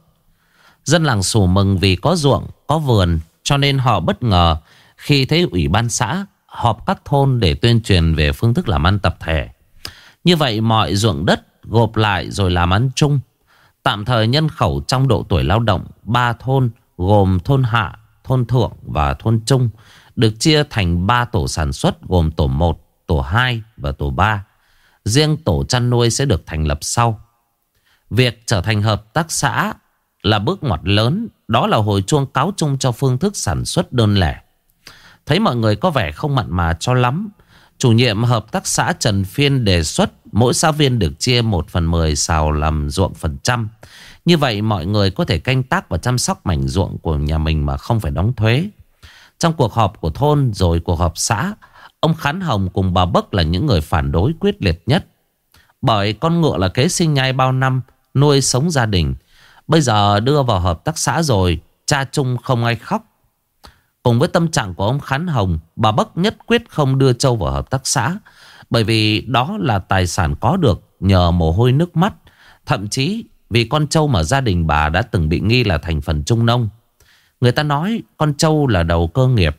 Dân làng sủ mừng vì có ruộng, có vườn, cho nên họ bất ngờ khi thấy ủy ban xã họp các thôn để tuyên truyền về phương thức làm ăn tập thể. Như vậy mọi ruộng đất gộp lại rồi làm ăn chung. Tạm thời nhân khẩu trong độ tuổi lao động 3 thôn gồm thôn Hạ, thôn Thượng và thôn Trung được chia thành 3 tổ sản xuất gồm tổ 1, tổ 2 và tổ 3. Riêng tổ chăn nuôi sẽ được thành lập sau. Việc trở thành hợp tác xã là bước ngoặt lớn, đó là hồi chuông cáo chung cho phương thức sản xuất đơn lẻ. Thấy mọi người có vẻ không mặn mà cho lắm, chủ nhiệm hợp tác xã Trần Phiên đề xuất mỗi xã viên được chia 1/10 sào làm ruộng phần trăm. Như vậy mọi người có thể canh tác và chăm sóc mảnh ruộng của nhà mình mà không phải đóng thuế. Trong cuộc họp của thôn rồi cuộc họp xã, ông Khán Hồng cùng bà Bấc là những người phản đối quyết liệt nhất. Bởi con ngựa là kế sinh nhai bao năm, nuôi sống gia đình. Bây giờ đưa vào hợp tác xã rồi, cha chung không ai khóc. Cùng với tâm trạng của ông Khán Hồng, bà Bấc nhất quyết không đưa trâu vào hợp tác xã. Bởi vì đó là tài sản có được nhờ mồ hôi nước mắt. Thậm chí vì con trâu mà gia đình bà đã từng bị nghi là thành phần trung nông. Người ta nói con trâu là đầu cơ nghiệp.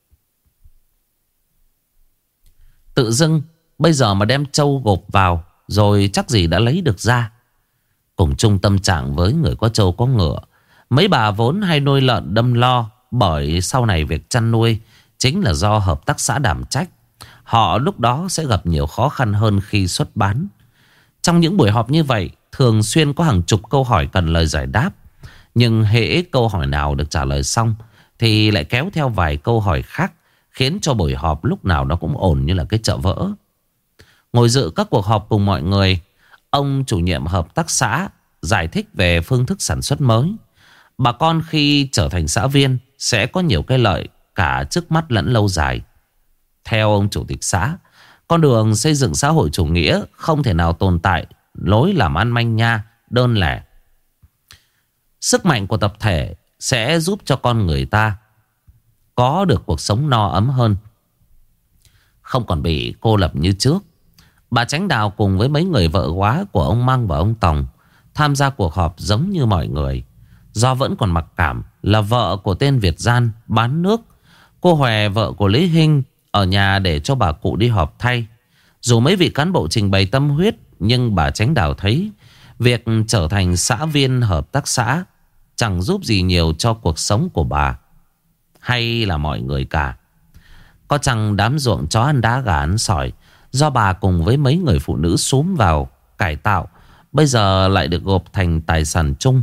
Tự dưng bây giờ mà đem trâu gộp vào rồi chắc gì đã lấy được ra. Cùng chung tâm trạng với người có trâu có ngựa, mấy bà vốn hay nuôi lợn đâm lo. Bởi sau này việc chăn nuôi chính là do hợp tác xã đảm trách. Họ lúc đó sẽ gặp nhiều khó khăn hơn khi xuất bán. Trong những buổi họp như vậy, thường xuyên có hàng chục câu hỏi cần lời giải đáp. Nhưng hễ câu hỏi nào được trả lời xong thì lại kéo theo vài câu hỏi khác, khiến cho buổi họp lúc nào nó cũng ổn như là cái chợ vỡ. Ngồi dự các cuộc họp cùng mọi người, ông chủ nhiệm hợp tác xã giải thích về phương thức sản xuất mới. Bà con khi trở thành xã viên sẽ có nhiều cái lợi cả trước mắt lẫn lâu dài. Theo ông chủ tịch xã, con đường xây dựng xã hội chủ nghĩa không thể nào tồn tại lối làm ăn manh nha, đơn lẻ. Sức mạnh của tập thể sẽ giúp cho con người ta có được cuộc sống no ấm hơn, không còn bị cô lập như trước. Bà Chánh Đào cùng với mấy người vợ góa của ông Măng và ông Tòng tham gia cuộc họp giống như mọi người. Do vẫn còn mặc cảm là vợ của tên Việt gian bán nước, cô Hòe vợ của Lý Hinh ở nhà để cho bà cụ đi họp thay. Dù mấy vị cán bộ trình bày tâm huyết, nhưng bà Chánh Đào thấy việc trở thành xã viên hợp tác xã chẳng giúp gì nhiều cho cuộc sống của bà hay là mọi người cả. Có chăng đám ruộng chó ăn đá gà ăn sỏi do bà cùng với mấy người phụ nữ xúm vào cải tạo bây giờ lại được gộp thành tài sản chung.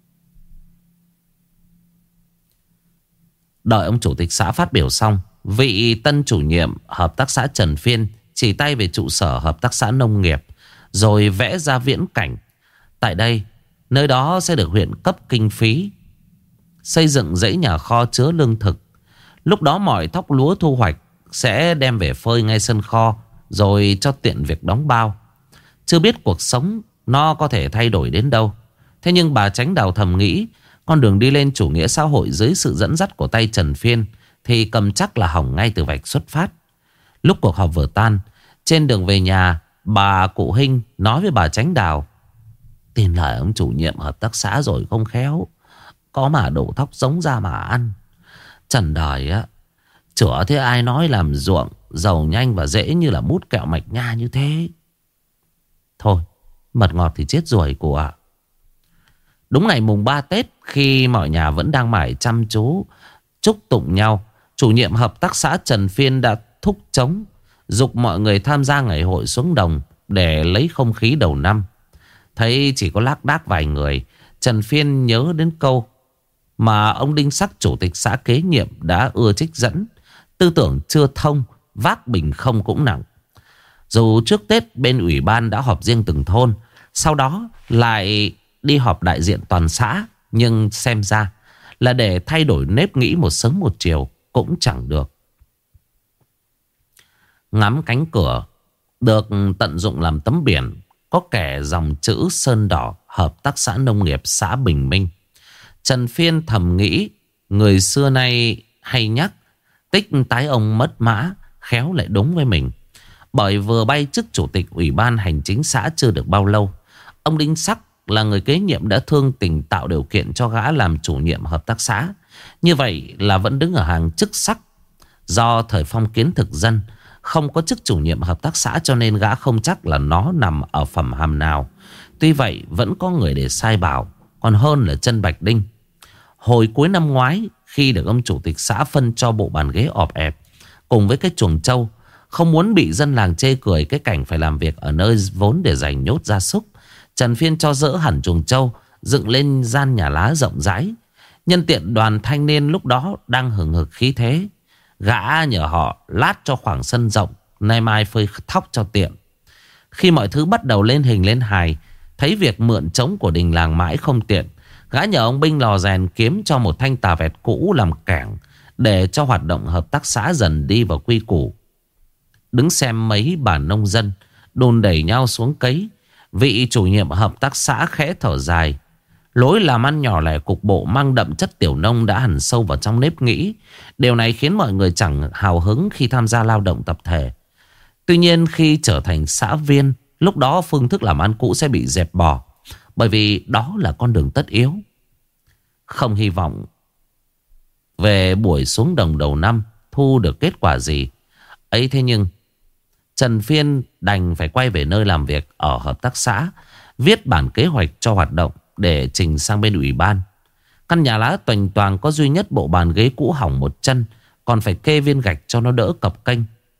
Đợi ông chủ tịch xã phát biểu xong, vị tân chủ nhiệm hợp tác xã Trần Phiên chỉ tay về trụ sở hợp tác xã nông nghiệp, rồi vẽ ra viễn cảnh. Tại đây, nơi đó sẽ được huyện cấp kinh phí xây dựng dãy nhà kho chứa lương thực. Lúc đó mọi thóc lúa thu hoạch sẽ đem về phơi ngay sân kho, rồi cho tiện việc đóng bao. Chưa biết cuộc sống nó có thể thay đổi đến đâu. Thế nhưng bà Chánh Đào thầm nghĩ con đường đi lên chủ nghĩa xã hội dưới sự dẫn dắt của tay Trần Phiên thì cầm chắc là hỏng ngay từ vạch xuất phát. Lúc cuộc họp vừa tan, trên đường về nhà, bà cụ Hinh nói với bà Chánh Đào: tin lời ông chủ nhiệm hợp tác xã rồi không khéo, có mà đổ thóc giống ra mà ăn. Trần đời á, chữa thế ai nói làm ruộng giàu nhanh và dễ như là mút kẹo mạch nha như thế. Thôi, mật ngọt thì chết ruồi của. Đúng ngày mùng 3 Tết, khi mọi nhà vẫn đang mải chăm chú chúc tụng nhau, chủ nhiệm hợp tác xã Trần Phiên đã thúc trống giục mọi người tham gia ngày hội xuống đồng để lấy không khí đầu năm. Thấy chỉ có lác đác vài người, Trần Phiên nhớ đến câu mà ông Đinh Sắc, chủ tịch xã kế nhiệm, đã ưa trích dẫn: tư tưởng chưa thông, vác bình không cũng nặng. Dù trước Tết bên ủy ban đã họp riêng từng thôn, sau đó lại đi họp đại diện toàn xã, nhưng xem ra là để thay đổi nếp nghĩ một sớm một chiều cũng chẳng được. Ngắm cánh cửa được tận dụng làm tấm biển, có kẻ dòng chữ sơn đỏ: hợp tác xã nông nghiệp xã Bình Minh. Trần Phiên thầm nghĩ người xưa nay hay nhắc tích tái ông mất mã, khéo lại đúng với mình. Bởi vừa bay chức chủ tịch ủy ban hành chính xã chưa được bao lâu, ông Đinh Sắc là người kế nhiệm đã thương tình tạo điều kiện cho gã làm chủ nhiệm hợp tác xã. Như vậy là vẫn đứng ở hàng chức sắc. Do thời phong kiến thực dân, không có chức chủ nhiệm hợp tác xã, cho nên gã không chắc là nó nằm ở phẩm hàm nào. Tuy vậy vẫn có người để sai bảo, còn hơn là chân Bạch Đinh. Hồi cuối năm ngoái, khi được ông chủ tịch xã phân cho bộ bàn ghế ọp ẹp cùng với cái chuồng trâu, không muốn bị dân làng chê cười cái cảnh phải làm việc ở nơi vốn để giành nhốt gia súc, Trần Phiên cho dỡ hẳn chuồng trâu, dựng lên gian nhà lá rộng rãi. Nhân tiện đoàn thanh niên lúc đó đang hừng hực khí thế, gã nhờ họ lát cho khoảng sân rộng, nay mai phơi thóc cho tiện. Khi mọi thứ bắt đầu lên hình lên hài, thấy việc mượn trống của đình làng mãi không tiện, gã nhờ ông binh lò rèn kiếm cho một thanh tà vẹt cũ làm cảng, để cho hoạt động hợp tác xã dần đi vào quy củ. Đứng xem mấy bà nông dân đồn đẩy nhau xuống cấy, vị chủ nhiệm hợp tác xã khẽ thở dài. Lối làm ăn nhỏ lẻ cục bộ mang đậm chất tiểu nông đã hằn sâu vào trong nếp nghĩ. Điều này khiến mọi người chẳng hào hứng khi tham gia lao động tập thể. Tuy nhiên khi trở thành xã viên, lúc đó phương thức làm ăn cũ sẽ bị dẹp bỏ, bởi vì đó là con đường tất yếu. Không hy vọng về buổi xuống đồng đầu năm thu được kết quả gì ấy, thế nhưng Trần Phiên đành phải quay về nơi làm việc ở hợp tác xã, viết bản kế hoạch cho hoạt động để trình sang bên ủy ban. Căn nhà lá toành toàng có duy nhất bộ bàn ghế cũ hỏng một chân, còn phải kê viên gạch cho nó đỡ cập kênh.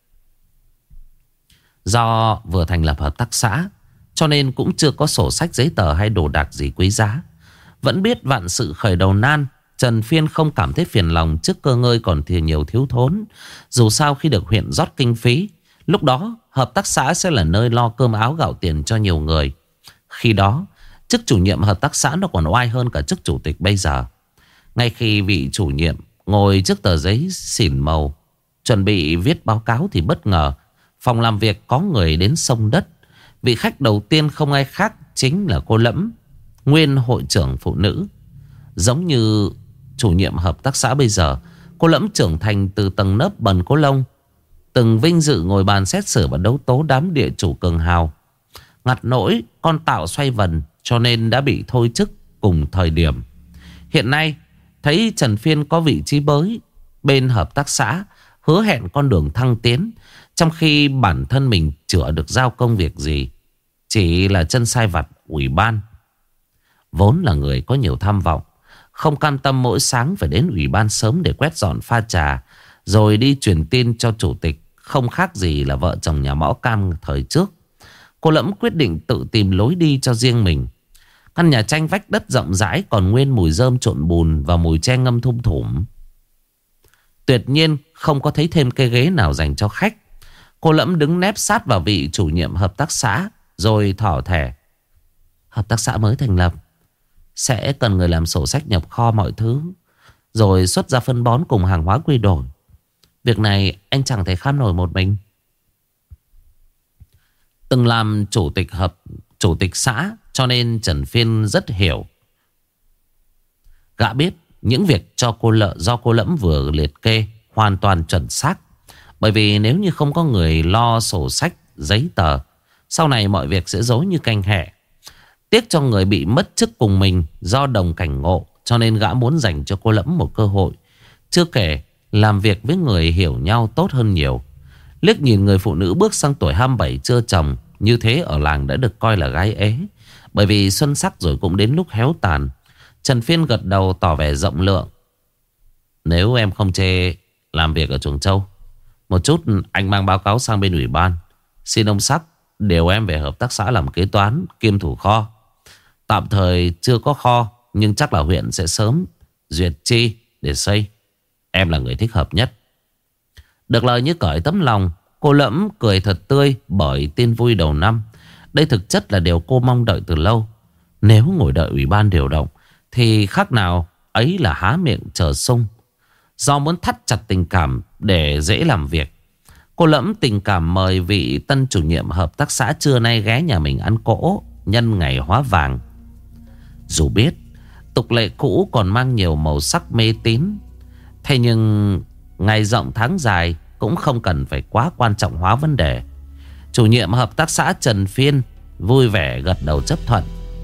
Do vừa thành lập hợp tác xã, cho nên cũng chưa có sổ sách giấy tờ hay đồ đạc gì quý giá. Vẫn biết vạn sự khởi đầu nan, Trần Phiên không cảm thấy phiền lòng trước cơ ngơi còn thì nhiều thiếu thốn. Dù sao khi được huyện rót kinh phí, lúc đó hợp tác xã sẽ là nơi lo cơm áo gạo tiền cho nhiều người. Khi đó chức chủ nhiệm hợp tác xã nó còn oai hơn cả chức chủ tịch bây giờ. Ngay khi vị chủ nhiệm ngồi trước tờ giấy xỉn màu, chuẩn bị viết báo cáo thì bất ngờ phòng làm việc có người đến xông đất. Vị khách đầu tiên không ai khác chính là cô Lẫm, nguyên hội trưởng phụ nữ. Giống như chủ nhiệm hợp tác xã bây giờ, cô Lẫm trưởng thành từ tầng lớp bần cô lông, từng vinh dự ngồi bàn xét xử và đấu tố đám địa chủ cường hào. Ngặt nỗi con tạo xoay vần cho nên đã bị thôi chức cùng thời điểm. Hiện nay thấy Trần Phiên có vị trí mới bên hợp tác xã, hứa hẹn con đường thăng tiến, trong khi bản thân mình chưa được giao công việc gì, chỉ là chân sai vặt ủy ban. Vốn là người có nhiều tham vọng, không cam tâm mỗi sáng phải đến ủy ban sớm để quét dọn pha trà, rồi đi truyền tin cho chủ tịch, không khác gì là vợ chồng nhà Mão Cam thời trước. Cô Lẫm quyết định tự tìm lối đi cho riêng mình. Căn nhà tranh vách đất rộng rãi còn nguyên mùi rơm trộn bùn và mùi tre ngâm thum thủm. Tuyệt nhiên không có thấy thêm cái ghế nào dành cho khách. Cô Lẫm đứng nép sát vào vị chủ nhiệm hợp tác xã, rồi thỏ thẻ: hợp tác xã mới thành lập, sẽ cần người làm sổ sách nhập kho mọi thứ, rồi xuất ra phân bón cùng hàng hóa quy đổi. Việc này anh chẳng thể kham nổi một mình. Từng làm chủ tịch xã cho nên Trần Phiên rất hiểu. Gã biết những việc do cô Lẫm vừa liệt kê hoàn toàn chuẩn xác. Bởi vì nếu như không có người lo sổ sách giấy tờ, sau này mọi việc sẽ rối như canh hẹ. Tiếc cho người bị mất chức cùng mình do đồng cảnh ngộ, cho nên gã muốn dành cho cô Lẫm một cơ hội. Chưa kể làm việc với người hiểu nhau tốt hơn nhiều. Liếc nhìn người phụ nữ bước sang tuổi 27 chưa chồng, như thế ở làng đã được coi là gái ế. Bởi vì xuân sắc rồi cũng đến lúc héo tàn. Trần Phiên gật đầu tỏ vẻ rộng lượng: nếu em không chê làm việc ở Chuồng Châu, một chút anh mang báo cáo sang bên ủy ban, xin ông Sắc điều em về hợp tác xã làm kế toán kiêm thủ kho. Tạm thời chưa có kho, nhưng chắc là huyện sẽ sớm duyệt chi để xây. Em là người thích hợp nhất. Được lời như cởi tấm lòng, cô Lẫm cười thật tươi bởi tin vui đầu năm. Đây thực chất là điều cô mong đợi từ lâu. Nếu ngồi đợi ủy ban điều động thì khác nào ấy là há miệng chờ sung. Do muốn thắt chặt tình cảm để dễ làm việc, cô Lẫm tình cảm mời vị tân chủ nhiệm hợp tác xã trưa nay ghé nhà mình ăn cỗ nhân ngày hóa vàng. Dù biết tục lệ cũ còn mang nhiều màu sắc mê tín, thế nhưng ngày rộng tháng dài cũng không cần phải quá quan trọng hóa vấn đề. Chủ nhiệm hợp tác xã Trần Phiên vui vẻ gật đầu chấp thuận.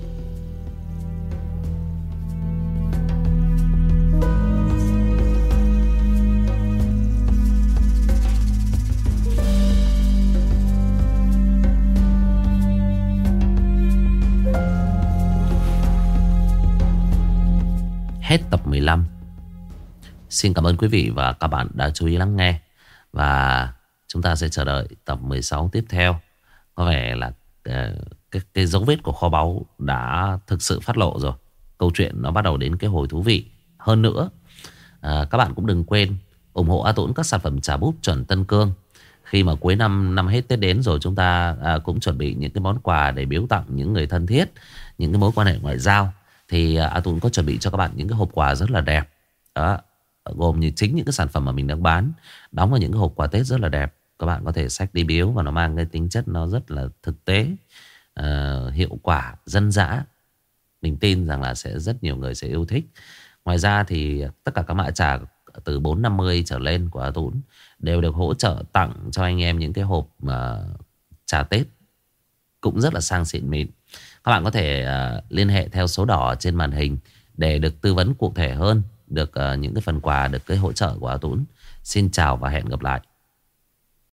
Hết tập 15. Xin cảm ơn quý vị và các bạn đã chú ý lắng nghe. Và chúng ta sẽ chờ đợi tập 16 tiếp theo. Có vẻ là cái dấu vết của kho báu đã thực sự phát lộ rồi. Câu chuyện nó bắt đầu đến cái hồi thú vị hơn nữa. Các bạn cũng đừng quên ủng hộ A Tũng các sản phẩm trà búp chuẩn Tân Cương. Khi mà cuối năm hết Tết đến rồi, chúng ta cũng chuẩn bị những cái món quà để biếu tặng những người thân thiết, những cái mối quan hệ ngoại giao. Thì A Tũng có chuẩn bị cho các bạn những cái hộp quà rất là đẹp đó, gồm như chính những cái sản phẩm mà mình đang bán, đóng vào những cái hộp quà Tết rất là đẹp. Các bạn có thể xách đi biếu và nó mang cái tính chất nó rất là thực tế, hiệu quả, dân dã. Mình tin rằng là sẽ rất nhiều người sẽ yêu thích. Ngoài ra thì tất cả các mã trà từ 450 trở lên của A Tũng đều được hỗ trợ tặng cho anh em những cái hộp trà Tết cũng rất là sang xịn mịn. Các bạn có thể liên hệ theo số đỏ trên màn hình để được tư vấn cụ thể hơn, được những cái phần quà, được cái hỗ trợ của A Tũng. Xin chào và hẹn gặp lại.